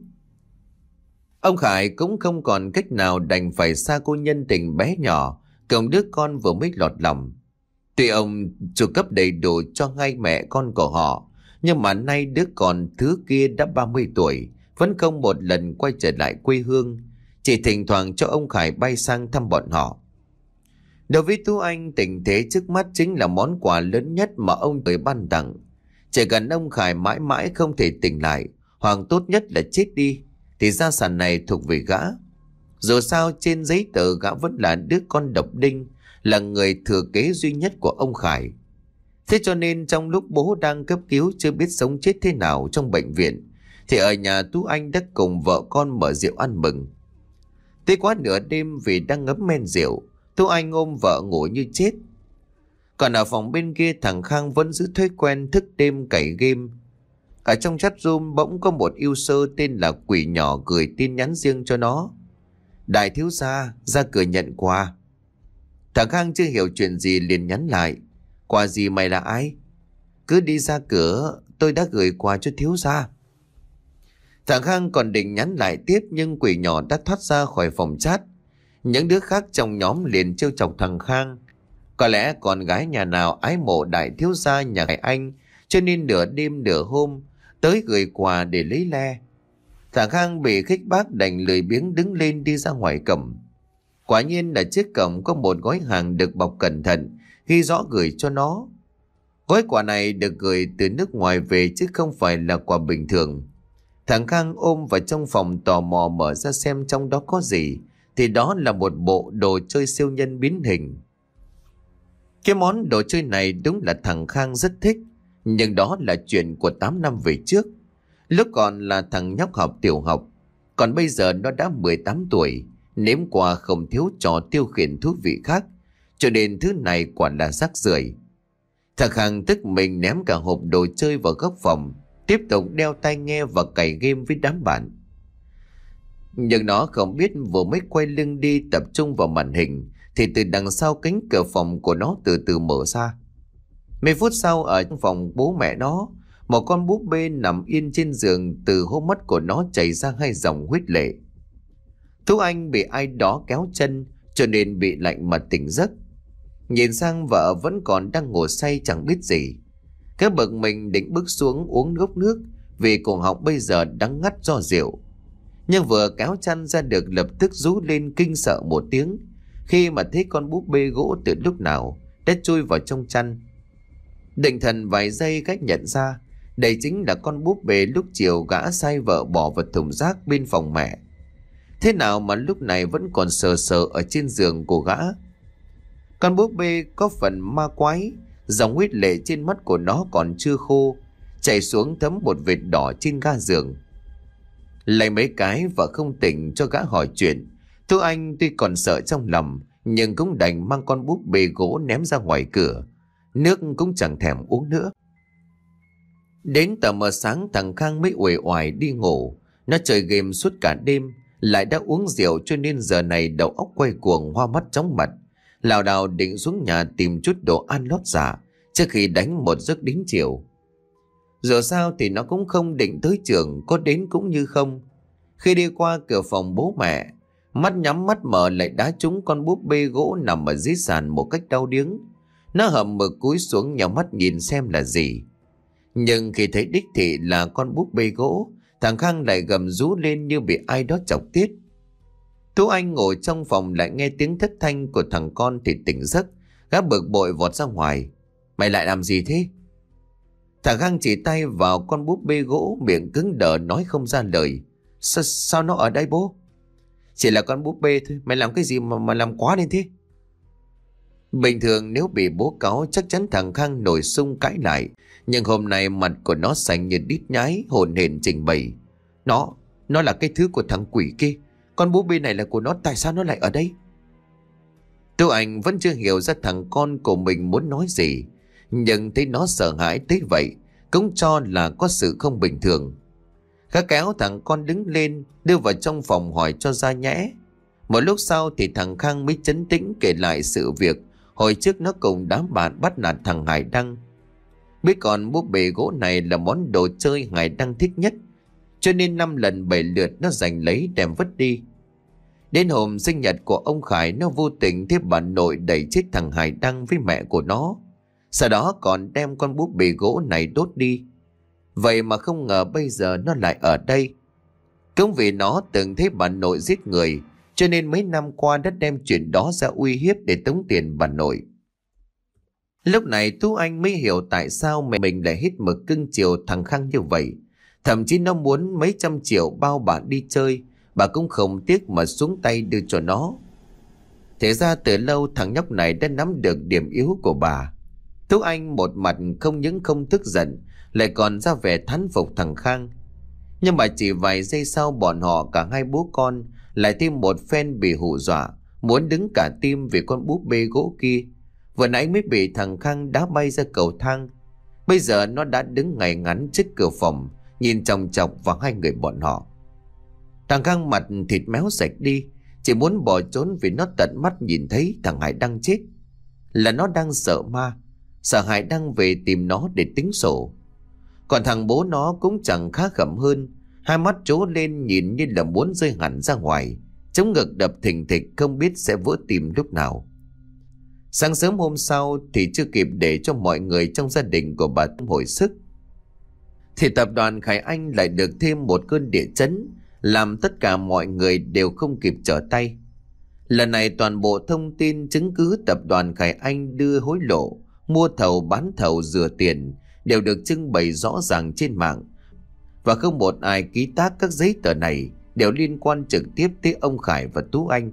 Ông Khải cũng không còn cách nào đành phải xa cô nhân tình bé nhỏ cùng đứa con vừa mới lọt lòng. Tuy ông chu cấp đầy đủ cho hai mẹ con của họ, nhưng mà nay đứa con thứ kia đã ba mươi tuổi, vẫn không một lần quay trở lại quê hương, chỉ thỉnh thoảng cho ông Khải bay sang thăm bọn họ. Đối với Tú Anh, tình thế trước mắt chính là món quà lớn nhất mà ông trời ban tặng. Chỉ cần ông Khải mãi mãi không thể tỉnh lại, hoặc tốt nhất là chết đi, thì gia sản này thuộc về gã. Dù sao trên giấy tờ gã vẫn là đứa con độc đinh, là người thừa kế duy nhất của ông Khải. Thế cho nên trong lúc bố đang cấp cứu chưa biết sống chết thế nào trong bệnh viện, thì ở nhà Tú Anh đã cùng vợ con mở rượu ăn mừng. Tới quá nửa đêm vì đang ngấm men rượu, Tú Anh ôm vợ ngủ như chết. Còn ở phòng bên kia, thằng Khang vẫn giữ thói quen thức đêm cày game. Ở trong chat room bỗng có một user tên là Quỷ Nhỏ gửi tin nhắn riêng cho nó: Đại thiếu gia, ra cửa nhận quà. Thằng Khang chưa hiểu chuyện gì liền nhắn lại: Quà gì, mày là ai? Cứ đi ra cửa, tôi đã gửi quà cho thiếu gia. Thằng Khang còn định nhắn lại tiếp, nhưng Quỷ Nhỏ đã thoát ra khỏi phòng chat. Những đứa khác trong nhóm liền trêu chọc thằng Khang: Có lẽ con gái nhà nào ái mộ đại thiếu gia nhà anh, cho nên nửa đêm nửa hôm tới gửi quà để lấy le. Thằng Khang bị khích bác đành lười biếng đứng lên đi ra ngoài cổng. Quả nhiên là trước cổng có một gói hàng được bọc cẩn thận, ghi rõ gửi cho nó. Gói quà này được gửi từ nước ngoài về chứ không phải là quà bình thường. Thằng Khang ôm vào trong phòng tò mò mở ra xem trong đó có gì, thì đó là một bộ đồ chơi siêu nhân biến hình. Cái món đồ chơi này đúng là thằng Khang rất thích, nhưng đó là chuyện của tám năm về trước, lúc còn là thằng nhóc học tiểu học. Còn bây giờ nó đã mười tám tuổi, nếm qua không thiếu trò tiêu khiển thú vị khác, cho nên thứ này quả là rác rưởi. Thằng Khang tức mình ném cả hộp đồ chơi vào góc phòng, tiếp tục đeo tai nghe và cày game với đám bạn. Nhưng nó không biết vừa mới quay lưng đi tập trung vào màn hình, thì từ đằng sau cánh cửa phòng của nó từ từ mở ra. Mấy phút sau, ở trong phòng bố mẹ nó, một con búp bê nằm yên trên giường, từ hốc mắt của nó chảy ra hai dòng huyết lệ. Tú Anh bị ai đó kéo chân, cho nên bị lạnh mà tỉnh giấc. Nhìn sang vợ vẫn còn đang ngủ say chẳng biết gì, cái bực mình định bước xuống uống ngốc nước, vì cổ họng bây giờ đắng ngắt do rượu. Nhưng vừa kéo chăn ra được lập tức rú lên kinh sợ một tiếng, khi mà thấy con búp bê gỗ từ lúc nào đã chui vào trong chăn. Định thần vài giây cách nhận ra đây chính là con búp bê lúc chiều gã sai vợ bỏ vào thùng rác bên phòng mẹ. Thế nào mà lúc này vẫn còn sờ sờ ở trên giường của gã. Con búp bê có phần ma quái, dòng huyết lệ trên mắt của nó còn chưa khô, chảy xuống thấm một vệt đỏ trên ga giường. Lấy mấy cái và không tỉnh cho gã hỏi chuyện, Tú Anh tuy còn sợ trong lòng, nhưng cũng đành mang con búp bê gỗ ném ra ngoài cửa. Nước cũng chẳng thèm uống nữa. Đến tờ mờ sáng thằng Khang mới uể oải đi ngủ. Nó chơi game suốt cả đêm, lại đã uống rượu cho nên giờ này đầu óc quay cuồng, hoa mắt chóng mặt. Lảo đảo định xuống nhà tìm chút đồ ăn lót dạ trước khi đánh một giấc đến chiều. Dù sao thì nó cũng không định tới trường, có đến cũng như không. Khi đi qua cửa phòng bố mẹ, mắt nhắm mắt mở lại đá trúng con búp bê gỗ nằm ở dưới sàn một cách đau điếng. Nó hậm hực cúi xuống nhào mắt nhìn xem là gì. Nhưng khi thấy đích thị là con búp bê gỗ, thằng Khang lại gầm rú lên như bị ai đó chọc tiết. Tú Anh ngồi trong phòng lại nghe tiếng thất thanh của thằng con thì tỉnh giấc. Gã bực bội vọt ra ngoài: Mày lại làm gì thế? Thằng Khang chỉ tay vào con búp bê gỗ, miệng cứng đờ nói không ra lời. Sa, sao nó ở đây bố? Chỉ là con búp bê thôi, mày làm cái gì mà, mà làm quá lên thế? Bình thường nếu bị bố cáu chắc chắn thằng Khang nổi sung cãi lại, nhưng hôm nay mặt của nó xanh như đít nhái, hồn hển trình bày: Nó, nó là cái thứ của thằng quỷ kia. Con búp bê này là của nó, tại sao nó lại ở đây? Tú Anh vẫn chưa hiểu ra thằng con của mình muốn nói gì, nhưng thấy nó sợ hãi tới vậy cũng cho là có sự không bình thường. Gã kéo thằng con đứng lên, đưa vào trong phòng hỏi cho ra nhẽ. Một lúc sau thì thằng Khang mới trấn tĩnh kể lại sự việc hồi trước nó cùng đám bạn bắt nạt thằng Hải Đăng. Biết con búp bê gỗ này là món đồ chơi Hải Đăng thích nhất, cho nên năm lần bảy lượt nó giành lấy đem vứt đi. Đến hôm sinh nhật của ông Khải, nó vô tình thấy bà nội đẩy chết thằng Hải Đăng với mẹ của nó, sau đó còn đem con búp bê gỗ này đốt đi. Vậy mà không ngờ bây giờ nó lại ở đây. Cũng vì nó từng thấy bà nội giết người, cho nên mấy năm qua đã đem chuyện đó ra uy hiếp để tống tiền bà nội. Lúc này Tú Anh mới hiểu tại sao mẹ mình lại hết mực cưng chiều thằng Khang như vậy. Thậm chí nó muốn mấy trăm triệu bao bà đi chơi, bà cũng không tiếc mà xuống tay đưa cho nó. Thế ra từ lâu thằng nhóc này đã nắm được điểm yếu của bà. Tú Anh một mặt không những không tức giận, lại còn ra vẻ thán phục thằng Khang. Nhưng mà chỉ vài giây sau, bọn họ cả hai bố con lại thêm một phen bị hù dọa, muốn đứng cả tim vì con búp bê gỗ kia. Vừa nãy mới bị thằng Khang đá bay ra cầu thang, bây giờ nó đã đứng ngay ngắn trước cửa phòng, nhìn chòng chọc vào hai người bọn họ. Thằng Khang mặt thịt méo sạch đi, chỉ muốn bỏ trốn vì nó tận mắt nhìn thấy thằng Hải Đăng chết. Là nó đang sợ ma, sợ Hải Đăng về tìm nó để tính sổ. Còn thằng bố nó cũng chẳng khá khẩm hơn, hai mắt trố lên nhìn như là muốn rơi hẳn ra ngoài, chống ngực đập thình thịch không biết sẽ vỡ tim lúc nào. Sáng sớm hôm sau thì chưa kịp để cho mọi người trong gia đình của bà hồi sức, thì tập đoàn Khải Anh lại được thêm một cơn địa chấn, làm tất cả mọi người đều không kịp trở tay. Lần này toàn bộ thông tin chứng cứ tập đoàn Khải Anh đưa hối lộ, mua thầu bán thầu rửa tiền đều được trưng bày rõ ràng trên mạng, và không một ai ký tác các giấy tờ này đều liên quan trực tiếp tới ông Khải và Tú Anh.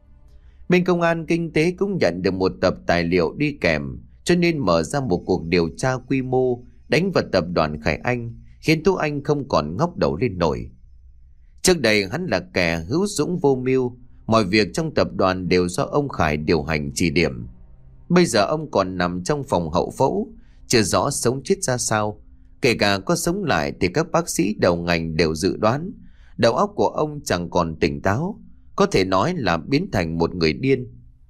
Bên công an kinh tế cũng nhận được một tập tài liệu đi kèm, cho nên mở ra một cuộc điều tra quy mô đánh vào tập đoàn Khải Anh, khiến Tú Anh không còn ngóc đầu lên nổi. Trước đây hắn là kẻ hữu dũng vô mưu, mọi việc trong tập đoàn đều do ông Khải điều hành chỉ điểm. Bây giờ ông còn nằm trong phòng hậu phẫu, chưa rõ sống chết ra sao. Kể cả có sống lại thì các bác sĩ đầu ngành đều dự đoán đầu óc của ông chẳng còn tỉnh táo, có thể nói là biến thành một người điên.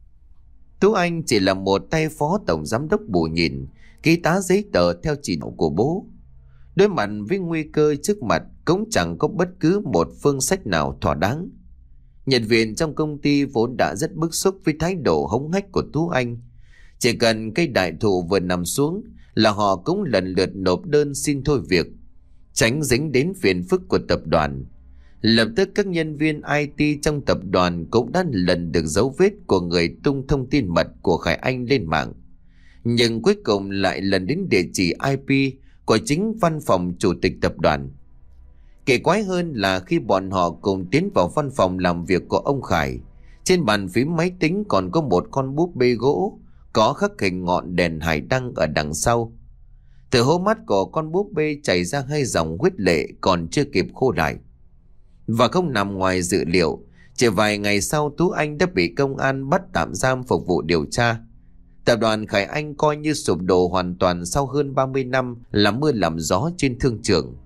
Tú Anh chỉ là một tay phó tổng giám đốc bù nhìn, ký tá giấy tờ theo chỉ đạo của bố. Đối mặt với nguy cơ trước mặt cũng chẳng có bất cứ một phương sách nào thỏa đáng. Nhân viên trong công ty vốn đã rất bức xúc với thái độ hống hách của Tú Anh. Chỉ cần cây đại thụ vừa nằm xuống là họ cũng lần lượt nộp đơn xin thôi việc, tránh dính đến phiền phức của tập đoàn. Lập tức các nhân viên i tê trong tập đoàn cũng đã lần được dấu vết của người tung thông tin mật của Khải Anh lên mạng, nhưng cuối cùng lại lần đến địa chỉ i pê của chính văn phòng chủ tịch tập đoàn. Kỳ quái hơn là khi bọn họ cùng tiến vào văn phòng làm việc của ông Khải, trên bàn phím máy tính còn có một con búp bê gỗ có khắc hình ngọn đèn hải đăng ở đằng sau. Từ hố mắt của con búp bê chảy ra hai dòng huyết lệ còn chưa kịp khô lại. Và không nằm ngoài dự liệu, chỉ vài ngày sau Tú Anh đã bị công an bắt tạm giam phục vụ điều tra. Tập đoàn Khải Anh coi như sụp đổ hoàn toàn sau hơn ba mươi năm làm mưa làm gió trên thương trường.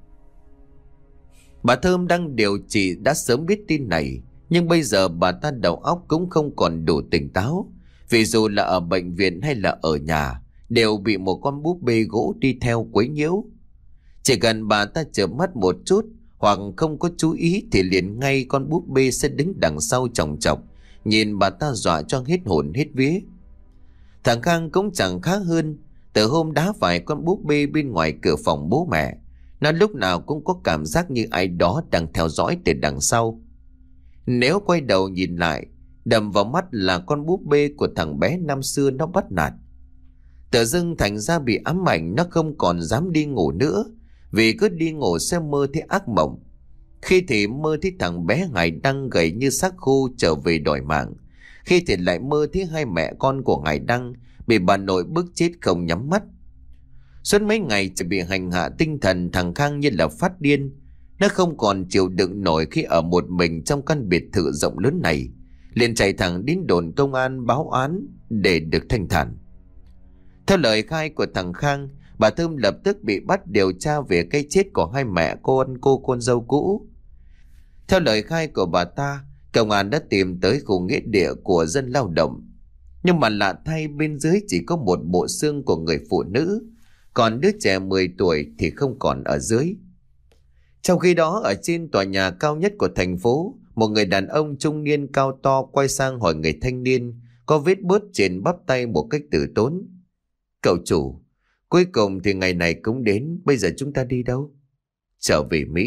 Bà Thơm đang điều trị đã sớm biết tin này, nhưng bây giờ bà ta đầu óc cũng không còn đủ tỉnh táo, vì dù là ở bệnh viện hay là ở nhà đều bị một con búp bê gỗ đi theo quấy nhiễu. Chỉ cần bà ta chợp mắt một chút hoặc không có chú ý thì liền ngay con búp bê sẽ đứng đằng sau chòng chọc, nhìn bà ta dọa cho hết hồn hết vía. Thằng Khang cũng chẳng khác hơn, từ hôm đá phải con búp bê bên ngoài cửa phòng bố mẹ, nó lúc nào cũng có cảm giác như ai đó đang theo dõi từ đằng sau. Nếu quay đầu nhìn lại, đầm vào mắt là con búp bê của thằng bé năm xưa nó bắt nạt. Tự dưng thành ra bị ám ảnh, nó không còn dám đi ngủ nữa, vì cứ đi ngủ sẽ mơ thấy ác mộng. Khi thì mơ thấy thằng bé Hải Đăng gầy như xác khô trở về đòi mạng, khi thì lại mơ thấy hai mẹ con của Hải Đăng bị bà nội bức chết không nhắm mắt. Suốt mấy ngày chỉ bị hành hạ tinh thần, thằng Khang như là phát điên. Nó không còn chịu đựng nổi khi ở một mình trong căn biệt thự rộng lớn này, liền chạy thẳng đến đồn công an báo án để được thanh thản. Theo lời khai của thằng Khang, bà Thơm lập tức bị bắt điều tra về cái chết của hai mẹ con cô con dâu cũ. Theo lời khai của bà ta, công an đã tìm tới khu nghĩa địa của dân lao động, nhưng mà lạ thay bên dưới chỉ có một bộ xương của người phụ nữ, còn đứa trẻ mười tuổi thì không còn ở dưới. Trong khi đó, ở trên tòa nhà cao nhất của thành phố, một người đàn ông trung niên cao to quay sang hỏi người thanh niên có vết bớt trên bắp tay một cách từ tốn: "Cậu chủ, cuối cùng thì ngày này cũng đến, bây giờ chúng ta đi đâu?" "Trở về Mỹ.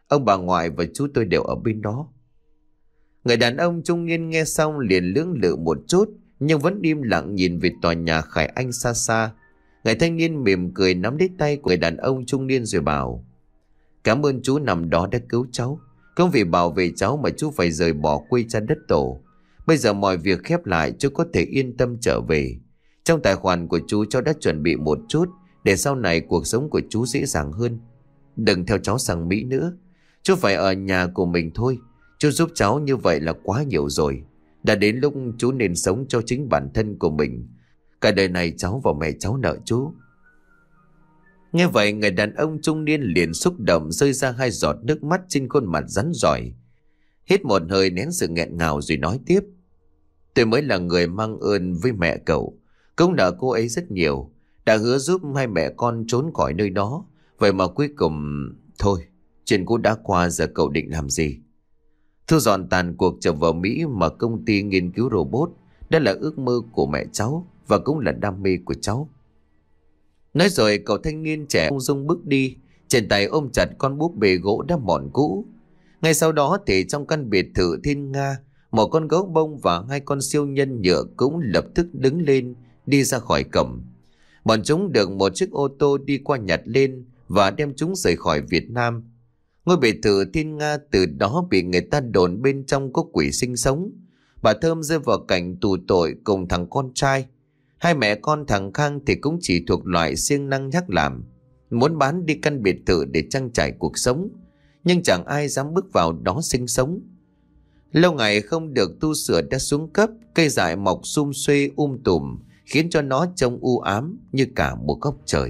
Ông bà ngoại và chú tôi đều ở bên đó. Người đàn ông trung niên nghe xong liền lưỡng lự một chút, nhưng vẫn im lặng nhìn về tòa nhà Khải Anh xa xa. Người thanh niên mỉm cười nắm lấy tay của người đàn ông trung niên rồi bảo: Cảm ơn chú năm đó đã cứu cháu. Không vì bảo vệ cháu mà chú phải rời bỏ quê cha đất tổ. Bây giờ mọi việc khép lại, chú có thể yên tâm trở về. Trong tài khoản của chú, cháu đã chuẩn bị một chút để sau này cuộc sống của chú dễ dàng hơn. Đừng theo cháu sang Mỹ nữa. Chú phải ở nhà của mình thôi. Chú giúp cháu như vậy là quá nhiều rồi. Đã đến lúc chú nên sống cho chính bản thân của mình. Cả đời này cháu và mẹ cháu nợ chú. Nghe vậy, người đàn ông trung niên liền xúc động rơi ra hai giọt nước mắt trên khuôn mặt rắn rỏi. Hít một hơi nén sự nghẹn ngào rồi nói tiếp: Tôi mới là người mang ơn với mẹ cậu. Công nợ cô ấy rất nhiều, đã hứa giúp hai mẹ con trốn khỏi nơi đó. Vậy mà cuối cùng... Thôi, chuyện cũ đã qua, giờ cậu định làm gì? Thu dọn tàn cuộc trở vào Mỹ mà công ty nghiên cứu robot. Đó là ước mơ của mẹ cháu và cũng là đam mê của cháu. Nói rồi cậu thanh niên trẻ ung dung bước đi, trên tay ôm chặt con búp bê gỗ đã mòn cũ. Ngay sau đó thì trong căn biệt thự thiên nga, một con gấu bông và hai con siêu nhân nhựa cũng lập tức đứng lên đi ra khỏi cổng. Bọn chúng được một chiếc ô tô đi qua nhặt lên và đem chúng rời khỏi Việt Nam. Ngôi biệt thự thiên nga từ đó bị người ta đồn bên trong có quỷ sinh sống. Bà Thơm rơi vào cảnh tù tội cùng thằng con trai. Hai mẹ con thằng Khang thì cũng chỉ thuộc loại siêng năng nhác làm, muốn bán đi căn biệt thự để trang trải cuộc sống, nhưng chẳng ai dám bước vào đó sinh sống. Lâu ngày không được tu sửa đã xuống cấp, cây dại mọc sum xuê um tùm, khiến cho nó trông u ám như cả một góc trời.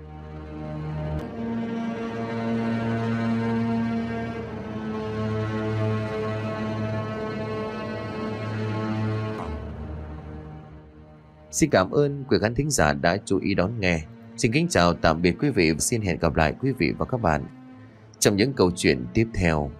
Xin cảm ơn quý khán thính giả đã chú ý đón nghe. Xin kính chào tạm biệt quý vị và xin hẹn gặp lại quý vị và các bạn trong những câu chuyện tiếp theo.